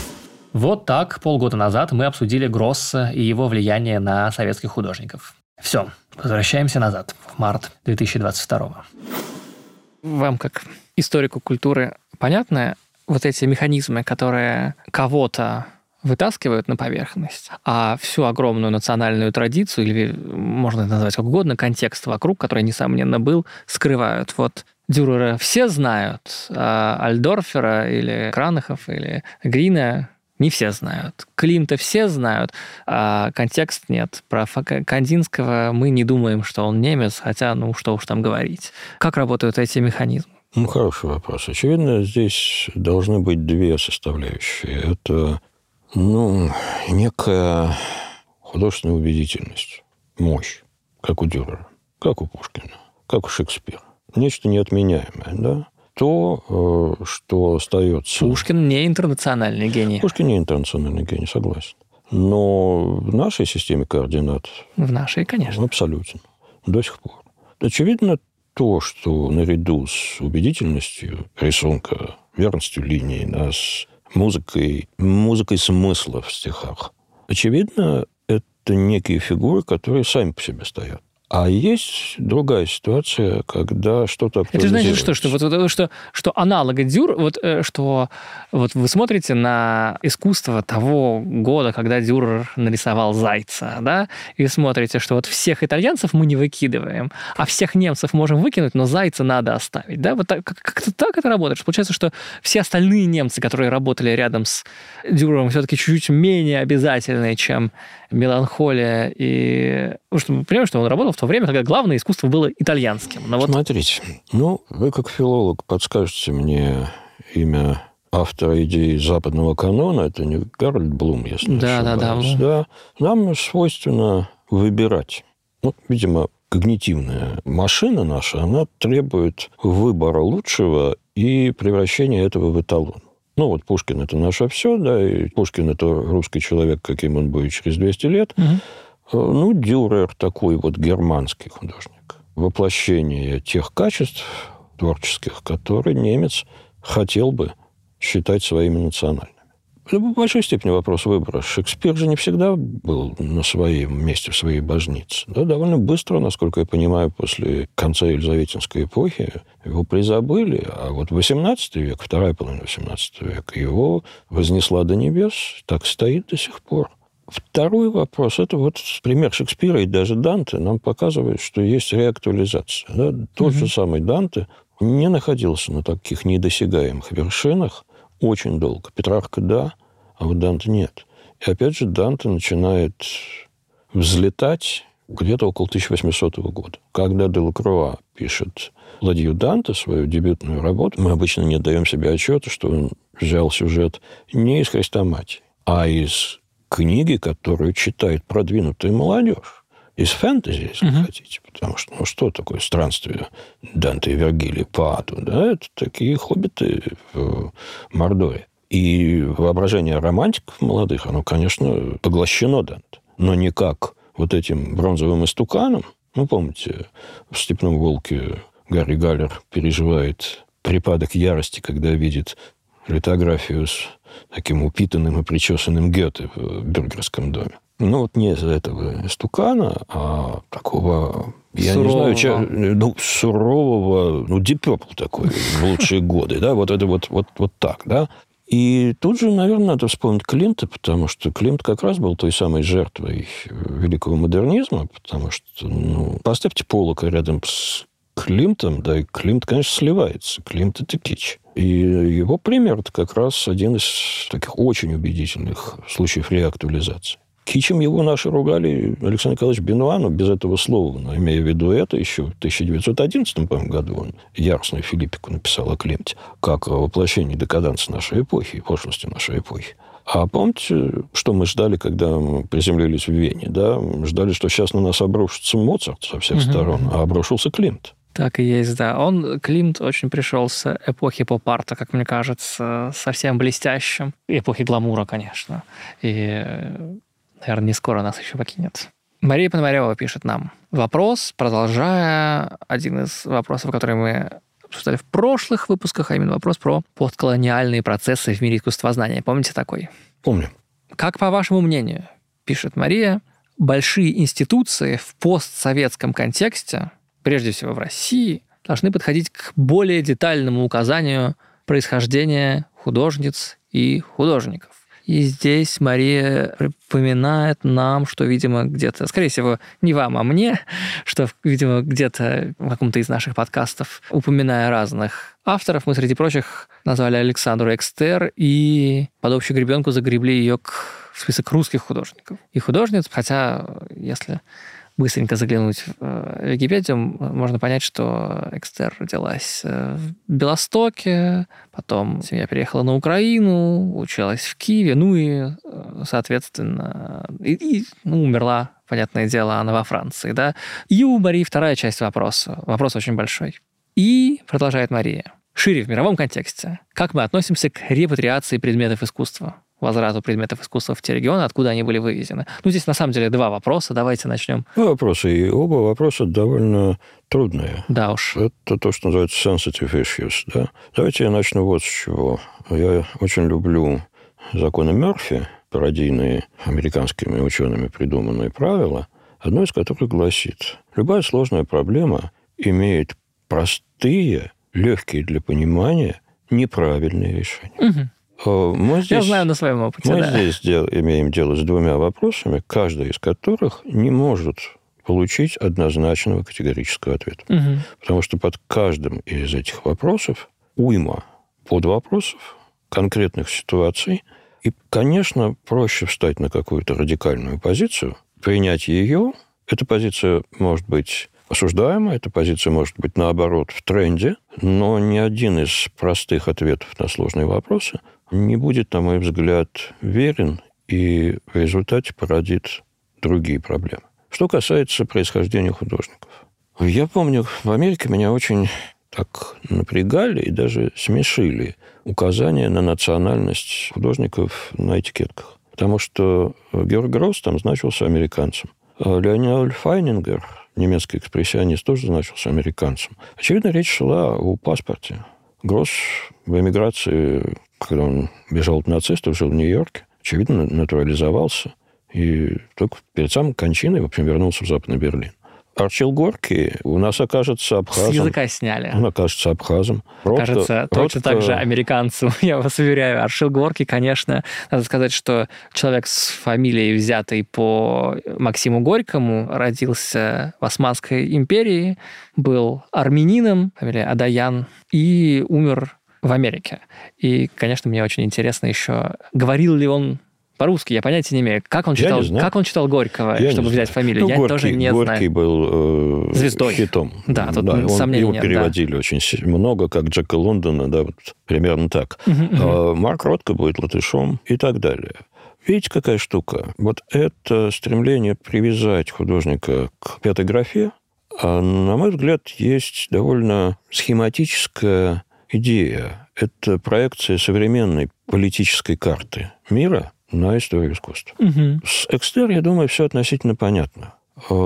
[SPEAKER 1] Вот так полгода назад мы обсудили Гросса и его влияние на советских художников. Все, возвращаемся назад, в март 2022. Вам, как историку культуры, понятны вот эти механизмы, которые кого-то вытаскивают на поверхность, а всю огромную национальную традицию, или можно это назвать как угодно, контекст вокруг, который, несомненно, был, скрывают. Вот Дюрера все знают, а Альдорфера или Кранахов или Грина не все знают. Климта все знают, а контекст нет. Про Кандинского мы не думаем, что он немец, хотя, что уж там говорить. Как работают эти механизмы?
[SPEAKER 2] Хороший вопрос. Очевидно, здесь должны быть две составляющие. Это, некая художественная убедительность, мощь, как у Дюрера, как у Пушкина, как у Шекспира. Нечто неотменяемое, да? То, что остается...
[SPEAKER 1] Пушкин не интернациональный гений.
[SPEAKER 2] Пушкин не интернациональный гений, согласен. Но в нашей системе координат...
[SPEAKER 1] В нашей, конечно.
[SPEAKER 2] Абсолютно. До сих пор. Очевидно, то, что наряду с убедительностью рисунка, верностью линий, с музыкой смысла в стихах, очевидно, это некие фигуры, которые сами по себе стоят. А есть другая ситуация, когда что-то актуализируется.
[SPEAKER 1] Это значит, что аналога Дюрера, что вы смотрите на искусство того года, когда Дюрер нарисовал Зайца, да, и смотрите, что всех итальянцев мы не выкидываем, а всех немцев можем выкинуть, но Зайца надо оставить, да, вот как-то так это работает. Получается, что все остальные немцы, которые работали рядом с Дюрером, все-таки чуть-чуть менее обязательные, чем Меланхолия, и мы понимаем, что он работал в то время, когда главное искусство было итальянским.
[SPEAKER 2] Смотрите, вы как филолог подскажете мне имя автора идеи западного канона, это не Гарольд Блум, если не ошибаюсь. Да. Нам свойственно выбирать. Видимо, когнитивная машина наша, она требует выбора лучшего и превращения этого в эталон. Пушкин – это наше все, да, и Пушкин – это русский человек, каким он будет через 200 лет. Дюрер такой германский художник. Воплощение тех качеств творческих, которые немец хотел бы считать своими национальными. Это в большой степени вопрос выбора. Шекспир же не всегда был на своем месте, в своей божнице. Да, довольно быстро, насколько я понимаю, после конца Елизаветинской эпохи его призабыли. А вот XVIII век, вторая половина XVIII века, его вознесла до небес, так стоит до сих пор. Второй вопрос – это вот пример Шекспира и даже Данте нам показывает, что есть реактуализация. Да? Тот же самый Данте не находился на таких недосягаемых вершинах очень долго. Петрарка – да, а вот Данте – нет. И опять же Данте начинает взлетать где-то около 1800 года. Когда Делакруа пишет «Ладью Данте», свою дебютную работу, мы обычно не отдаем себе отчета, что он взял сюжет не из «Хрестоматии», а из книги, которую читает продвинутая молодежь. Из фэнтези, если хотите. Потому что, что такое странствие Данте и Вергилия по аду? Да, это такие хоббиты в Мордоре. И воображение романтиков молодых, оно, конечно, поглощено Данте. Но не как вот этим бронзовым истуканом. Ну, помните, в «Степном волке» Гарри Галлер переживает припадок ярости, когда видит литографию с таким упитанным и причесанным Гёте в бюргерском доме. Ну, вот не из-за этого истукана, а такого, я
[SPEAKER 1] сурового.
[SPEAKER 2] не знаю, сурового, Deep Purple такой в лучшие годы, да, вот это вот так, да. И тут же, наверное, надо вспомнить Климта, потому что Климт как раз был той самой жертвой великого модернизма, потому что, поставьте Поллока рядом с Климтом, да, и Климт, конечно, сливается. Климт – это кич. И его пример – это как раз один из таких очень убедительных случаев реактуализации. Кичем его наши ругали Александр Николаевич Бенуа, но без этого слова, но имея в виду это, еще в 1911 году он яростную Филиппику написал о Климте, как о воплощении декаданса нашей эпохи, пошлости нашей эпохи. А помните, что мы ждали, когда мы приземлились в Вене? Да? Мы ждали, что сейчас на нас обрушится Моцарт со всех сторон, а обрушился Климт.
[SPEAKER 1] Так и есть, да. Климт очень пришел с эпохи поп-арта, как мне кажется, совсем блестящим. Эпохи гламура, конечно. И, наверное, не скоро нас еще покинет. Мария Пономарева пишет нам. Вопрос, продолжая один из вопросов, которые мы обсуждали в прошлых выпусках, а именно вопрос про постколониальные процессы в мире искусствознания. Помните такой?
[SPEAKER 2] Помню.
[SPEAKER 1] Как, по вашему мнению, пишет Мария, большие институции в постсоветском контексте, прежде всего в России, должны подходить к более детальному указанию происхождения художниц и художников. И здесь Мария припоминает нам, что, видимо, где-то, скорее всего, не вам, а мне, что, видимо, где-то в каком-то из наших подкастов, упоминая разных авторов, мы, среди прочих, назвали Александру Экстер и под общую гребенку загребли ее в список русских художников и художниц, хотя, если быстренько заглянуть в Википедию, можно понять, что Экстер родилась в Белостоке, потом семья переехала на Украину, училась в Киеве, и, соответственно, умерла, понятное дело, она во Франции, да. И у Марии вторая часть вопроса. Вопрос очень большой. И, продолжает Мария, шире в мировом контексте, как мы относимся к репатриации предметов искусства? Возврату предметов искусства в те регионы, откуда они были вывезены. Здесь на самом деле два вопроса. Давайте начнем.
[SPEAKER 2] Два вопроса, и оба вопроса довольно трудные.
[SPEAKER 1] Да уж.
[SPEAKER 2] Это то, что называется sensitive issues. Да? Давайте я начну вот с чего. Я очень люблю законы Мёрфи, пародийные американскими учеными придуманные правила, одно из которых гласит, любая сложная проблема имеет простые, легкие для понимания, неправильные решения.
[SPEAKER 1] Угу. Я знаю на своем опыте.
[SPEAKER 2] Мы здесь имеем дело с двумя вопросами, каждый из которых не может получить однозначного категорического ответа.
[SPEAKER 1] Угу.
[SPEAKER 2] Потому что под каждым из этих вопросов уйма подвопросов, конкретных ситуаций. И, конечно, проще встать на какую-то радикальную позицию, принять ее. Эта позиция может быть осуждаема, эта позиция может быть, наоборот, в тренде, но ни один из простых ответов на сложные вопросы не будет, на мой взгляд, верен и в результате породит другие проблемы. Что касается происхождения художников. Я помню, в Америке меня очень так напрягали и даже смешили указания на национальность художников на этикетках. Потому что Георг Гросс там значился американцем. А Леонид Файнингер, немецкий экспрессионист, тоже значился американцем. Очевидно, речь шла о паспорте. Гросс в эмиграции когда он бежал от нацистов, жил в Нью-Йорке, очевидно, натурализовался. И только перед самой кончиной, в общем, вернулся в Западный Берлин. Арчил Горький у нас окажется абхазом.
[SPEAKER 1] С языка сняли.
[SPEAKER 2] Он окажется абхазом.
[SPEAKER 1] Кажется, точно так же американцу, я вас уверяю. Арчил Горький, конечно, надо сказать, что человек с фамилией, взятой по Максиму Горькому, родился в Османской империи, был армянином, фамилия Адаян, и умер в Америке. И, конечно, мне очень интересно еще, говорил ли он по-русски, я понятия не имею. Как он читал Горького, чтобы взять фамилию? Я тоже не знаю.
[SPEAKER 2] Горький был звездой. Хитом.
[SPEAKER 1] Да, тут сомнений нет.
[SPEAKER 2] Его переводили очень много, как Джека Лондона, да, вот примерно так. Марк Ротко будет латышом и так далее. Видите, какая штука? Вот это стремление привязать художника к пятой графе, на мой взгляд, есть довольно схематическая идея. Это проекция современной политической карты мира на историю искусства. С Экстер, я думаю, все относительно понятно.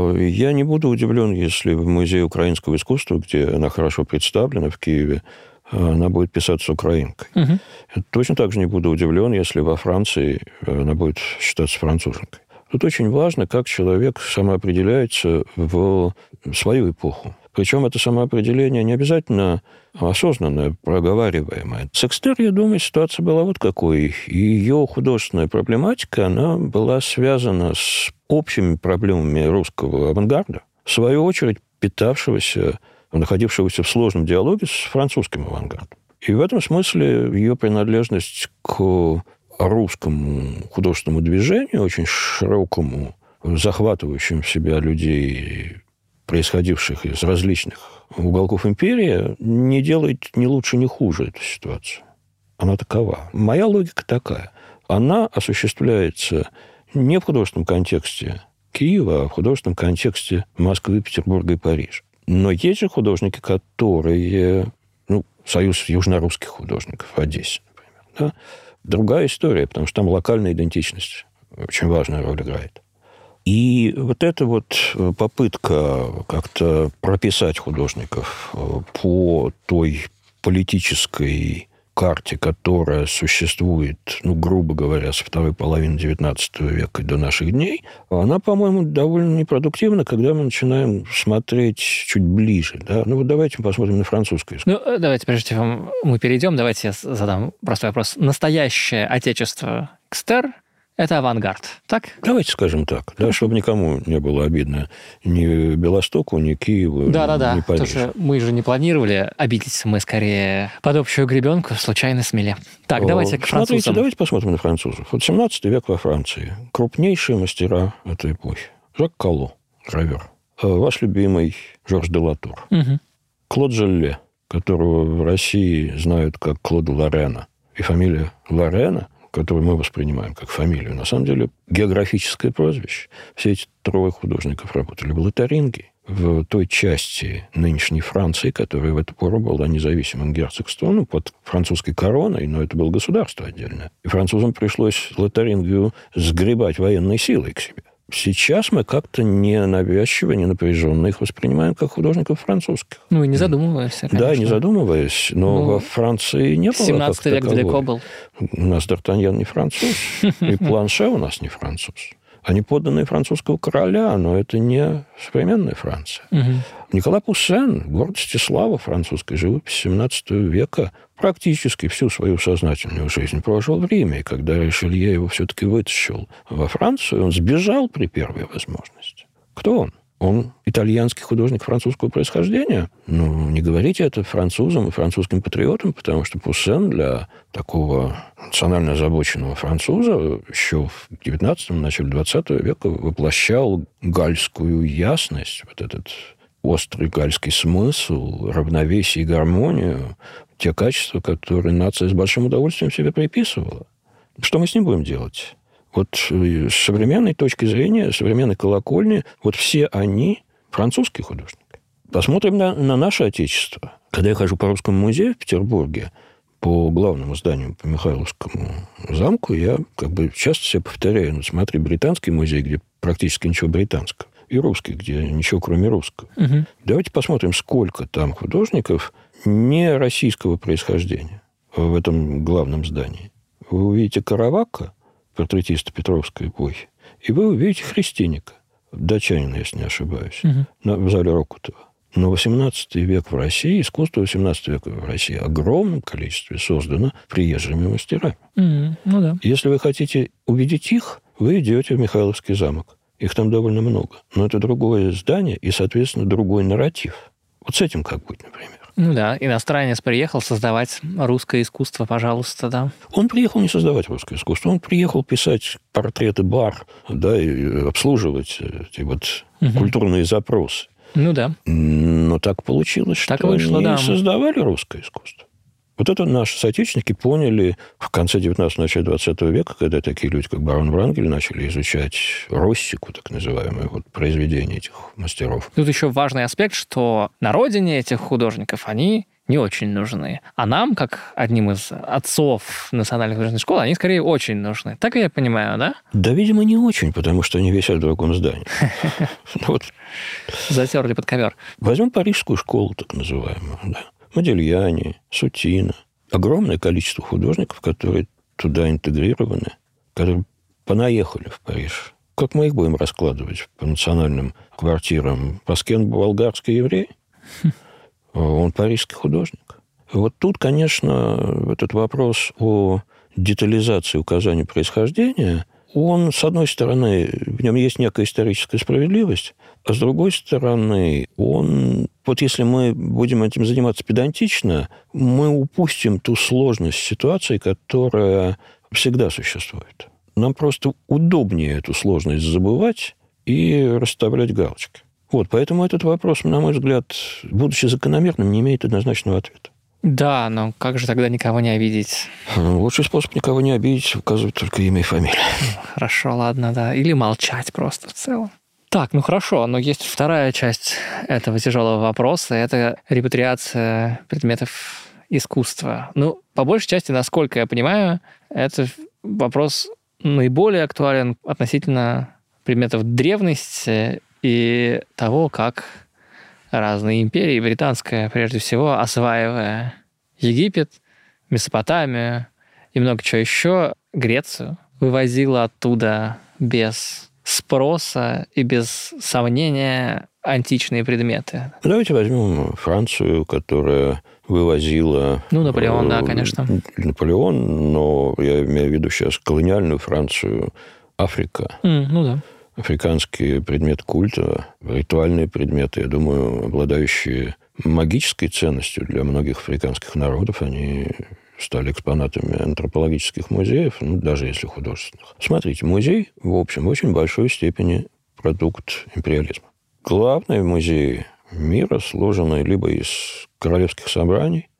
[SPEAKER 2] Я не буду удивлен, если в Музее украинского искусства, где она хорошо представлена, в Киеве, она будет писаться украинкой. Точно так же не буду удивлен, если во Франции она будет считаться француженкой. Тут очень важно, как человек самоопределяется в свою эпоху. Причем это самоопределение не обязательно осознанное, проговариваемое. С Экстер, я думаю, ситуация была вот какой. Ее художественная проблематика, она была связана с общими проблемами русского авангарда, в свою очередь питавшегося, находившегося в сложном диалоге с французским авангардом. И в этом смысле ее принадлежность к русскому художественному движению, очень широкому, захватывающему в себя людей, происходивших из различных уголков империи, не делает ни лучше, ни хуже эту ситуацию. Она такова. Моя логика такая. Она осуществляется не в художественном контексте Киева, а в художественном контексте Москвы, Петербурга и Парижа. Но есть же художники, которые... Союз южнорусских художников в Одессе, например. Да? Другая история, потому что там локальная идентичность очень важную роль играет. И вот эта вот попытка как-то прописать художников по той политической карте, которая существует, грубо говоря, со второй половины XIX века до наших дней, она, по-моему, довольно непродуктивна, когда мы начинаем смотреть чуть ближе. Да? Вот давайте посмотрим на французское искусство.
[SPEAKER 1] Давайте, прежде чем мы перейдем, давайте я задам простой вопрос. Настоящее отечество Экстер – это авангард, так?
[SPEAKER 2] Давайте скажем так, да, чтобы никому не было обидно ни Белостоку, ни Киеву, ни Парижу.
[SPEAKER 1] Потому что мы же не планировали обидеться, мы скорее под общую гребенку случайно смели. Так, давайте к французам.
[SPEAKER 2] Смотрите, давайте посмотрим на французов. Вот 17 век во Франции. Крупнейшие мастера этой эпохи. Жак Калло, гравер. Ваш любимый Жорж де Латур. Клод Желле, которого в России знают как Клода Лорена. И фамилия Лорена, которую мы воспринимаем как фамилию, на самом деле географическое прозвище. Все эти трое художников работали в Лотарингии, в той части нынешней Франции, которая в эту пору была независимым герцогством, под французской короной, но это было государство отдельное. И французам пришлось Лотарингию сгребать военной силой к себе. Сейчас мы как-то не навязчиво, не напряженно их воспринимаем как художников французских.
[SPEAKER 1] И не задумываясь, конечно.
[SPEAKER 2] Да, не задумываясь, но во Франции не было
[SPEAKER 1] 17 век далеко был.
[SPEAKER 2] У нас Д'Артаньян не француз, и Планше у нас не француз. Они подданные французского короля, но это не современная Франция. Никола Пуссен, гордость и слава французской живописи XVII века, практически всю свою сознательную жизнь прожил в Риме. И когда Ришелье его все-таки вытащил во Францию, он сбежал при первой возможности. Кто он? Он итальянский художник французского происхождения. Не говорите это французам и французским патриотам, потому что Пуссен для такого национально озабоченного француза еще в XIX, начале XX века воплощал гальскую ясность, вот этот острый гальский смысл, равновесие и гармонию, те качества, которые нация с большим удовольствием себе приписывала. Что мы с ним будем делать? Вот с современной точки зрения, современной колокольни, вот все они французские художники. Посмотрим на наше Отечество. Когда я хожу по Русскому музею в Петербурге, по главному зданию, по Михайловскому замку, я часто себе повторяю, смотри, британский музей, где практически ничего британского, и русский, где ничего кроме русского. Давайте посмотрим, сколько там художников не российского происхождения. в этом главном здании. Вы увидите Каравака, портретиста Петровской эпохи, и вы увидите Христиника, датчанина, если не ошибаюсь, в зале Рокутова. Но 18 век в России, искусство 18 века в России в огромном количестве создано приезжими мастерами.
[SPEAKER 1] Ну да.
[SPEAKER 2] Если вы хотите увидеть их, вы идете в Михайловский замок. Их там довольно много. Но это другое здание и, соответственно, другой нарратив. Вот с этим как быть, например?
[SPEAKER 1] Ну да, иностранец приехал создавать русское искусство, пожалуйста, да.
[SPEAKER 2] Он приехал не создавать русское искусство, он приехал писать портреты бар, да, и обслуживать эти вот культурные запросы.
[SPEAKER 1] Ну да.
[SPEAKER 2] Но так получилось,
[SPEAKER 1] так
[SPEAKER 2] что
[SPEAKER 1] вышло,
[SPEAKER 2] они
[SPEAKER 1] да.
[SPEAKER 2] создавали русское искусство. Вот это наши соотечественники поняли в конце 19-го, начале 20 века, когда такие люди, как барон Врангель, начали изучать Россику, так называемое, вот, произведения этих мастеров.
[SPEAKER 1] Тут еще важный аспект, что на родине этих художников они не очень нужны. А нам, как одним из отцов национальной художественной школы, они скорее очень нужны. Так я понимаю, да?
[SPEAKER 2] Да, видимо, не очень, потому что они висят в другом здании.
[SPEAKER 1] Затерли под ковер.
[SPEAKER 2] Возьмем парижскую школу, так называемую, да. Модильяни, Сутина. Огромное количество художников, которые туда интегрированы, которые понаехали в Париж. Как мы их будем раскладывать по национальным квартирам? Паскен болгарский еврей? Он парижский художник. Вот тут, конечно, этот вопрос о детализации указаний происхождения, он, с одной стороны, в нем есть некая историческая справедливость, а с другой стороны, вот если мы будем этим заниматься педантично, мы упустим ту сложность ситуации, которая всегда существует. Нам просто удобнее эту сложность забывать и расставлять галочки. Вот, поэтому этот вопрос, на мой взгляд, будучи закономерным, не имеет однозначного ответа.
[SPEAKER 1] Да, но как же тогда никого не обидеть?
[SPEAKER 2] Лучший способ никого не обидеть — указывать только имя и фамилию.
[SPEAKER 1] Хорошо, ладно, да. Или молчать просто в целом. Так, ну хорошо, но есть вторая часть этого тяжелого вопроса. Это репатриация предметов искусства. Ну, по большей части, насколько я понимаю, это вопрос наиболее актуален относительно предметов древности и того, как разные империи, британская прежде всего, осваивая Египет, Месопотамию и много чего еще, Грецию, вывозила оттуда без спроса и без сомнения античные предметы.
[SPEAKER 2] Давайте возьмем Францию, которая вывозила...
[SPEAKER 1] Ну, Наполеон, да, конечно.
[SPEAKER 2] Наполеон, но я имею в виду сейчас колониальную Францию, Африка.
[SPEAKER 1] Ну да.
[SPEAKER 2] Африканские предметы культа, ритуальные предметы, я думаю, обладающие магической ценностью для многих африканских народов, они стали экспонатами антропологических музеев, ну, даже если художественных. Смотрите, музей, в общем, в очень большой степени продукт империализма. Главные музеи мира сложены либо из королевских собраний,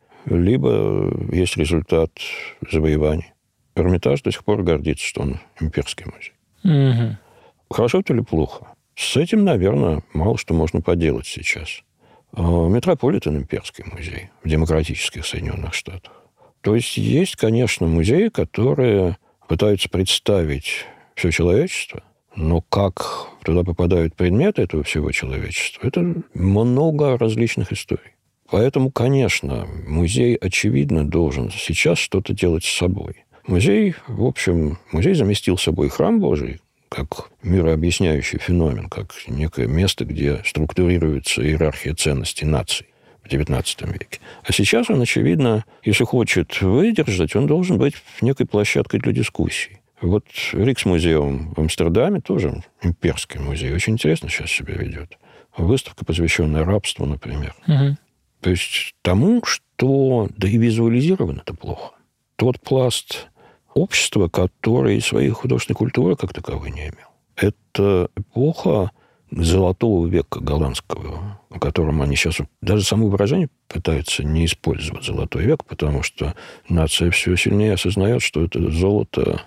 [SPEAKER 2] либо есть результат завоеваний. Эрмитаж до сих пор гордится, что он имперский музей.
[SPEAKER 1] Угу.
[SPEAKER 2] Хорошо это или плохо? С этим, наверное, мало что можно поделать сейчас. Метрополитен имперский музей в демократических Соединенных Штатах. То есть, конечно, музеи, которые пытаются представить все человечество, но как туда попадают предметы этого всего человечества, это много различных историй. Поэтому, конечно, музей, очевидно, должен сейчас что-то делать с собой. Музей, в общем, музей заместил собой храм Божий, как мирообъясняющий феномен, как некое место, где структурируется иерархия ценностей наций в XIX веке. А сейчас он, очевидно, если хочет выдержать, он должен быть некой площадкой для дискуссий. Вот Риксмузеум в Амстердаме, тоже имперский музей, очень интересно сейчас себя ведет. Выставка, посвященная рабству, например.
[SPEAKER 1] Угу.
[SPEAKER 2] То есть тому, что... Да и визуализировано это плохо. Тот пласт общества, который своей художественной культуры как таковой не имел. Это эпоха золотого века голландского, о котором они сейчас даже само выражение пытаются не использовать, золотой век, потому что нация все сильнее осознает, что это золото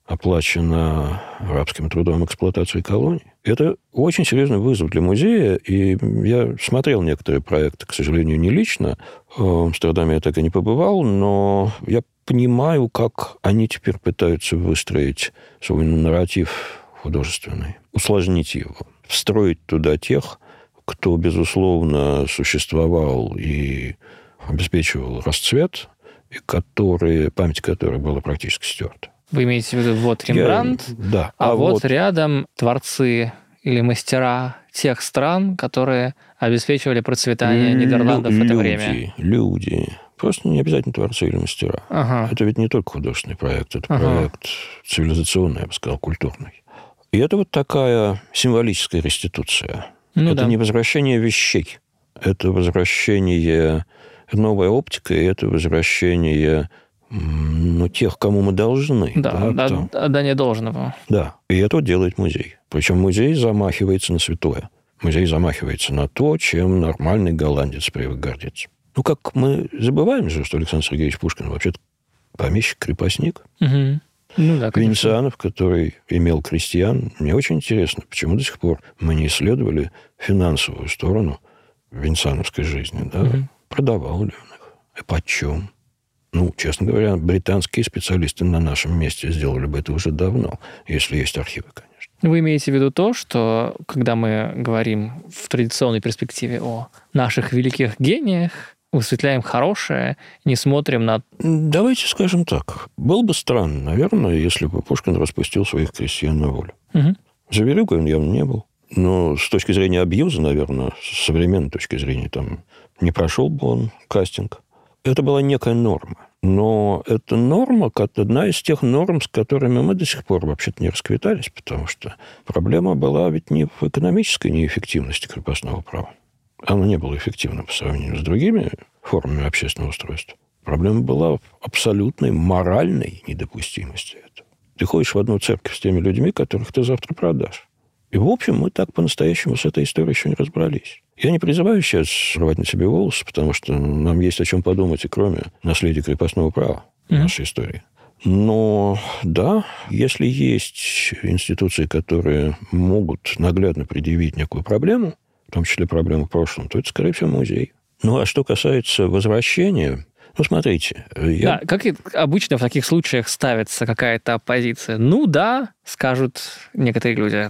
[SPEAKER 2] оплачено рабским трудом эксплуатации колоний. Это очень серьезный вызов для музея, и я смотрел некоторые проекты, к сожалению, не лично. В Амстердаме я так и не побывал, но я понимаю, как они теперь пытаются выстроить свой нарратив художественный, усложнить его, встроить туда тех, кто, безусловно, существовал и обеспечивал расцвет и память которой была практически стерта.
[SPEAKER 1] Вы имеете в виду вот Рембрандт,
[SPEAKER 2] да.
[SPEAKER 1] а вот рядом творцы или мастера тех стран, которые обеспечивали процветание Нидерландов в это время.
[SPEAKER 2] Люди. Просто не обязательно творцы или мастера.
[SPEAKER 1] Ага.
[SPEAKER 2] Это ведь не только художественный проект, это проект цивилизационный, я бы сказал, культурный. И это вот такая символическая реституция. Это не возвращение вещей, это возвращение, новая оптика, и это возвращение тех, кому мы должны.
[SPEAKER 1] Отдание должного.
[SPEAKER 2] Да, и это вот делает музей. Причем музей замахивается на святое. Музей замахивается на то, чем нормальный голландец привык гордиться. Как мы забываем же, что Александр Сергеевич Пушкин вообще-то помещик-крепостник.
[SPEAKER 1] Угу.
[SPEAKER 2] Венецианов, который имел крестьян. Мне очень интересно, почему до сих пор мы не исследовали финансовую сторону венециановской жизни. Да? Угу. Продавал ли он их? И почем? Честно говоря, британские специалисты на нашем месте сделали бы это уже давно, если есть архивы, конечно.
[SPEAKER 1] Вы имеете в виду то, что, когда мы говорим в традиционной перспективе о наших великих гениях, высветляем хорошее, не смотрим на...
[SPEAKER 2] Давайте скажем так. Было бы странно, наверное, если бы Пушкин распустил своих крестьян на волю.
[SPEAKER 1] Угу.
[SPEAKER 2] За верюгой он явно не был. Но с точки зрения абьюза, наверное, с современной точки зрения, не прошел бы он кастинг. Это была некая норма. Но эта норма, одна из тех норм, с которыми мы до сих пор вообще-то не расквитались, потому что проблема была ведь не в экономической неэффективности крепостного права. Оно не было эффективным по сравнению с другими формами общественного устройства. Проблема была в абсолютной моральной недопустимости этого. Ты ходишь в одну церковь с теми людьми, которых ты завтра продашь. И, в общем, мы так по-настоящему с этой историей еще не разобрались. Я не призываю сейчас рвать на себе волосы, потому что нам есть о чем подумать, и кроме наследия крепостного права в нашей истории. Но, да, если есть институции, которые могут наглядно предъявить некую проблему, в том числе проблему в прошлом, то это, скорее всего, музей. А что касается возвращения... смотрите.
[SPEAKER 1] Да, как обычно в таких случаях ставится какая-то оппозиция. Скажут некоторые люди,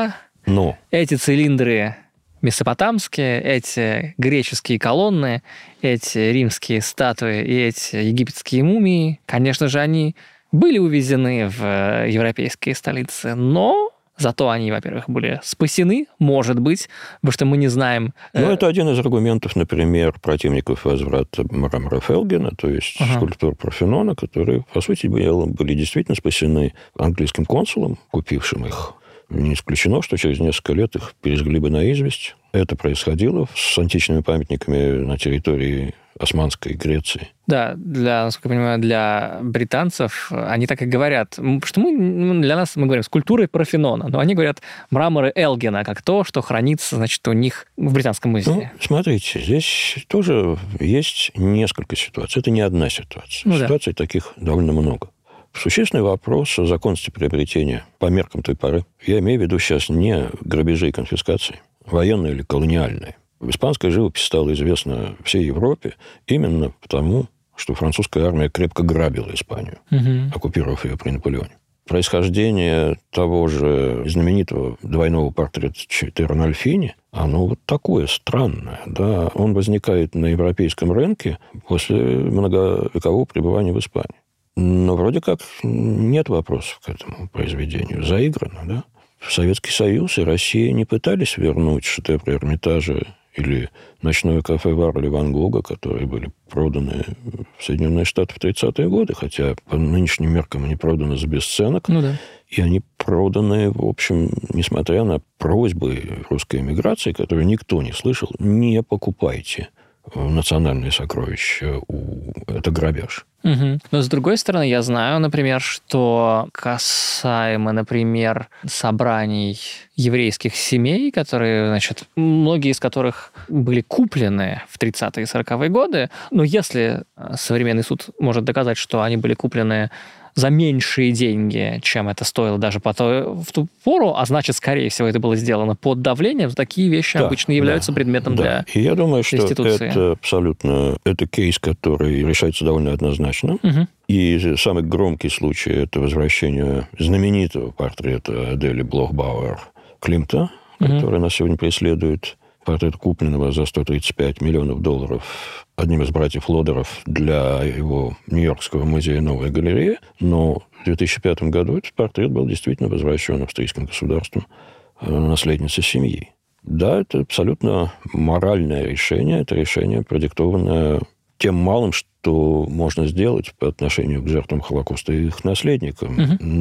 [SPEAKER 2] но
[SPEAKER 1] эти цилиндры месопотамские, эти греческие колонны, эти римские статуи и эти египетские мумии, конечно же, они были увезены в европейские столицы, но... Зато они, во-первых, были спасены, может быть, потому что мы не знаем...
[SPEAKER 2] это один из аргументов, например, противников возврата мрамора Фелгена, то есть скульптур Парфенона, которые, по сути дела, были действительно спасены английским консулом, купившим их. Не исключено, что через несколько лет их пережгли бы на известь. Это происходило с античными памятниками на территории Османской Греции.
[SPEAKER 1] Да, насколько я понимаю, для британцев они так и говорят. Что для нас мы говорим скульптуры Парфенона, но они говорят мраморы Элгена, как то, что хранится, у них в Британском музее.
[SPEAKER 2] Смотрите, здесь тоже есть несколько ситуаций. Это не одна ситуация. Ситуаций таких довольно много. Существенный вопрос о законности приобретения по меркам той поры. Я имею в виду сейчас не грабежи и конфискации, военные или колониальные. Испанская живопись стала известна всей Европе именно потому, что французская армия крепко грабила Испанию, оккупировав ее при Наполеоне. Происхождение того же знаменитого двойного портрета Тернальфини, оно такое странное. Да? Он возникает на европейском рынке после многовекового пребывания в Испании. Но вроде как нет вопросов к этому произведению. Заиграно, да? Советский Союз и Россия не пытались вернуть шедевры Эрмитажа или «Ночное кафе Варли» Ван Гога, которые были проданы в Соединенные Штаты в 30-е годы, хотя по нынешним меркам они проданы за бесценок. И они проданы, в общем, несмотря на просьбы русской эмиграции, которую никто не слышал, не покупайте национальные сокровища, это грабеж.
[SPEAKER 1] Но, с другой стороны, я знаю, например, что касаемо, например, собраний еврейских семей, которые, многие из которых были куплены в 30-е и 40-е годы, но если современный суд может доказать, что они были куплены за меньшие деньги, чем это стоило даже в ту пору, а значит, скорее всего, это было сделано под давлением, такие вещи обычно являются предметом для
[SPEAKER 2] И я думаю, что
[SPEAKER 1] реституции.
[SPEAKER 2] Это абсолютно... Это кейс, который решается довольно однозначно. И самый громкий случай – это возвращение знаменитого портрета Адели Блох-Бауэр Климта, который нас сегодня преследует портрет купленного за $135 миллионов одним из братьев Лодеров для его Нью-Йоркского музея «Новая галерея». Но в 2005 году этот портрет был действительно возвращен австрийским государством наследнице семьи. Да, это абсолютно моральное решение. Это решение, продиктованное тем малым, что можно сделать по отношению к жертвам Холокоста и их наследникам.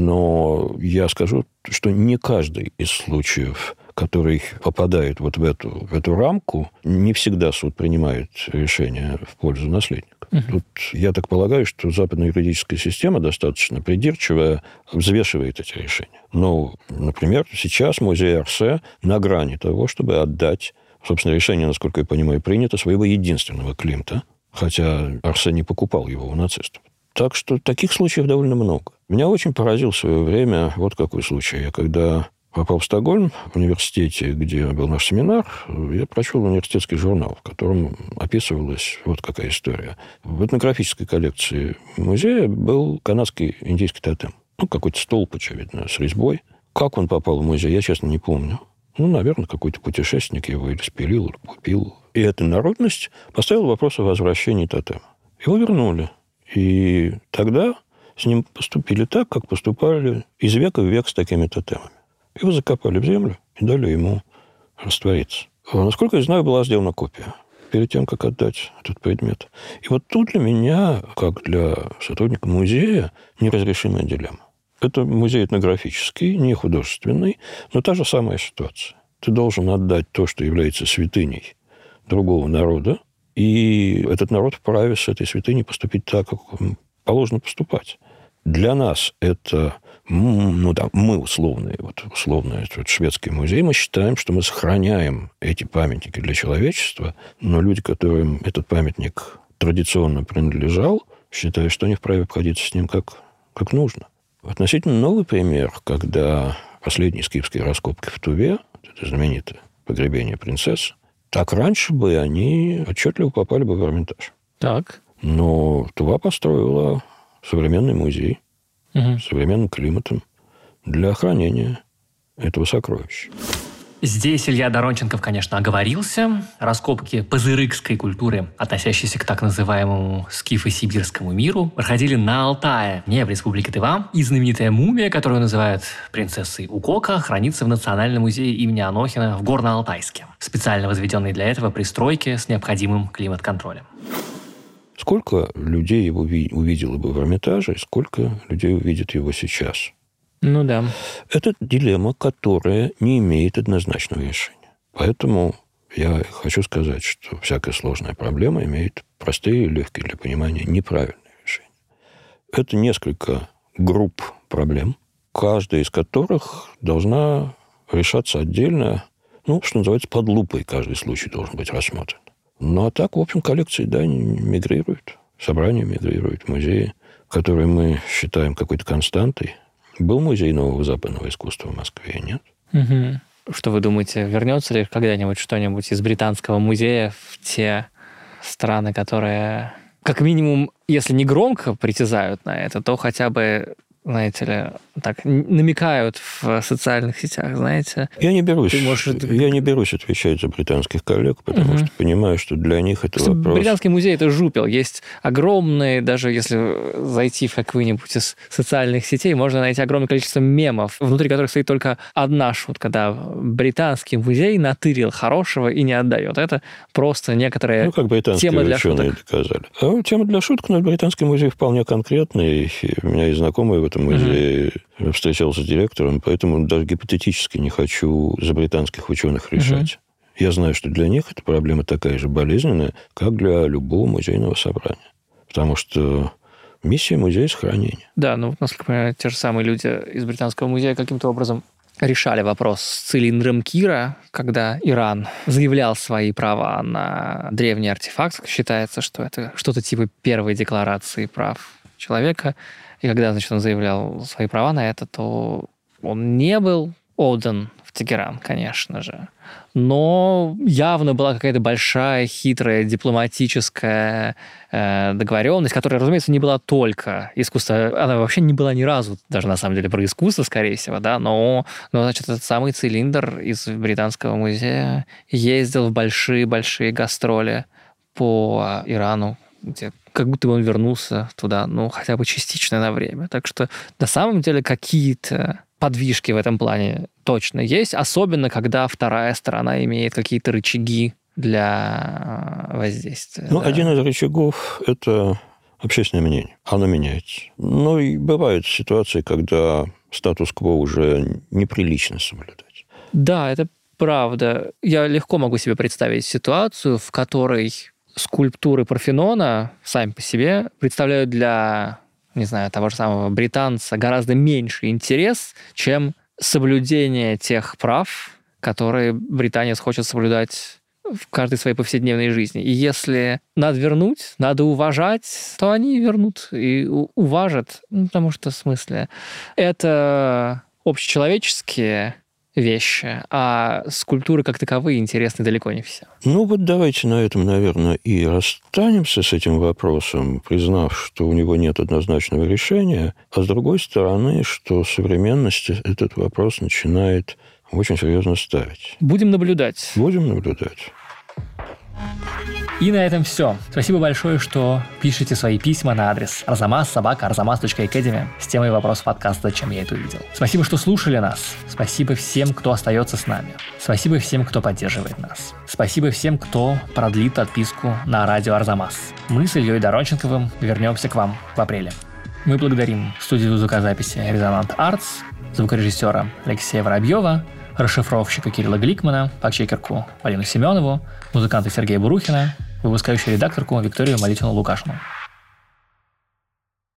[SPEAKER 2] Но я скажу, что не каждый из случаев, который попадает вот в эту рамку, не всегда суд принимает решение в пользу наследника. Тут я так полагаю, что западная юридическая система достаточно придирчиво взвешивает эти решения. Ну, например, сейчас музей Орсе на грани того, чтобы отдать, собственно, решение, насколько я понимаю, принято своего единственного Климта, хотя Орсе не покупал его у нацистов. Так что таких случаев довольно много. Меня очень поразил в свое время вот какой случай. Я когда попал в Стокгольм, в университете, где был наш семинар, я прочел университетский журнал, в котором описывалась вот какая история. В этнографической коллекции музея был канадский индийский тотем. Ну, какой-то столб, очевидно, с резьбой. Как он попал в музей, я, честно, не помню. Ну, наверное, какой-то путешественник его или спилил, или купил. И эта народность поставила вопрос о возвращении тотема. Его вернули. И тогда с ним поступили так, как поступали из века в век с такими тотемами. Его закопали в землю и дали ему раствориться. Насколько я знаю, была сделана копия перед тем, как отдать этот предмет. И вот тут для меня, как для сотрудника музея, неразрешимая дилемма. Это музей этнографический, не художественный, но та же самая ситуация. Ты должен отдать то, что является святыней другого народа, и этот народ вправе с этой святыней поступить так, как положено поступать. Для нас это... Ну да, мы условно, этот шведский музей, мы считаем, что мы сохраняем эти памятники для человечества, но люди, которым этот памятник традиционно принадлежал, считают, что они вправе обходиться с ним как нужно. Относительно новый пример, когда последние скифские раскопки в Туве, это знаменитое погребение принцессы, так раньше бы они отчетливо попали бы в Эрмитаж.
[SPEAKER 1] Так.
[SPEAKER 2] Но Тува построила современный музей, с современным климатом для хранения этого сокровища.
[SPEAKER 1] Здесь Илья Доронченков, конечно, оговорился. Раскопки пазырыкской культуры, относящиеся к так называемому скифо-сибирскому миру, проходили на Алтае, не в республике Тыва. И знаменитая мумия, которую называют принцессой Укока, хранится в Национальном музее имени Анохина в Горно-Алтайске, специально возведенной для этого пристройке с необходимым климат-контролем.
[SPEAKER 2] Сколько людей его увидело бы в Эрмитаже, и сколько людей увидит его сейчас?
[SPEAKER 1] Ну да.
[SPEAKER 2] Это дилемма, которая не имеет однозначного решения. Поэтому я хочу сказать, что всякая сложная проблема имеет простые и легкие для понимания неправильные решения. Это несколько групп проблем, каждая из которых должна решаться отдельно, ну, что называется, под лупой каждый случай должен быть рассмотрен. Ну, а так, в общем, коллекции, да, мигрируют, собрания мигрируют, музеи, которые мы считаем какой-то константой. Был музей нового западного искусства в Москве, нет?
[SPEAKER 1] Угу. Что вы думаете, вернется ли когда-нибудь что-нибудь из британского музея в те страны, которые, как минимум, если не громко притязают на это, то хотя бы, знаете ли, так намекают в социальных сетях, знаете?
[SPEAKER 2] Я не берусь отвечать за британских коллег, потому что понимаю, что для них это вопрос...
[SPEAKER 1] Британский музей – это жупел. Есть огромные, даже если зайти в какую-нибудь из социальных сетей, можно найти огромное количество мемов, внутри которых стоит только одна шутка. Да, британский музей натырил хорошего и не отдает. Это просто некоторая тема для шуток.
[SPEAKER 2] Доказали. А тема для шуток, но британский музей вполне конкретный. У меня есть знакомые в этом музее, встречался с директором, поэтому даже гипотетически не хочу за британских ученых решать. Я знаю, что для них эта проблема такая же болезненная, как для любого музейного собрания. Потому что миссия музея – сохранение.
[SPEAKER 1] Да, ну, насколько я понимаю, те же самые люди из британского музея каким-то образом решали вопрос с цилиндром Кира, когда Иран заявлял свои права на древний артефакт. Считается, что это что-то типа первой декларации прав человека. И когда, значит, он заявлял свои права на это, то он не был отдан в Тегеран, конечно же. Но явно была какая-то большая, хитрая, дипломатическая договоренность, которая, разумеется, не была только искусство. Она вообще не была ни разу даже, на самом деле, про искусство, скорее всего, да, но значит, этот самый цилиндр из Британского музея ездил в большие-большие гастроли по Ирану, где как будто бы он вернулся туда, хотя бы частично на время. Так что, на самом деле, какие-то подвижки в этом плане точно есть, особенно когда вторая сторона имеет какие-то рычаги для воздействия.
[SPEAKER 2] Один из рычагов – это общественное мнение. Оно меняется. И бывают ситуации, когда статус-кво уже неприлично соблюдать.
[SPEAKER 1] Да, это правда. Я легко могу себе представить ситуацию, в которой скульптуры Парфенона сами по себе представляют для, не знаю, того же самого британца гораздо меньший интерес, чем соблюдение тех прав, которые британец хочет соблюдать в каждой своей повседневной жизни. И если надо вернуть, надо уважать, то они вернут и уважат. Потому что, в смысле, это общечеловеческие вещи, а скульптуры как таковые интересны далеко не все.
[SPEAKER 2] Давайте на этом, наверное, и расстанемся с этим вопросом, признав, что у него нет однозначного решения, а с другой стороны, что современность этот вопрос начинает очень серьезно ставить.
[SPEAKER 1] Будем наблюдать.
[SPEAKER 2] Будем наблюдать.
[SPEAKER 1] И на этом все. Спасибо большое, что пишете свои письма на адрес arzamas@arzamas.academy с темой вопроса подкаста «Зачем я это увидел?». Спасибо, что слушали нас. Спасибо всем, кто остается с нами. Спасибо всем, кто поддерживает нас. Спасибо всем, кто продлит подписку на радио Арзамас. Мы с Ильей Доронченковым вернемся к вам в апреле. Мы благодарим студию звукозаписи «Резонант Артс», звукорежиссера Алексея Воробьева, расшифровщика Кирилла Гликмана, фактчекерку Полину Семенову, музыканта Сергея Бурухина, выпускающую редакторку Викторию Молитвину Лукашину.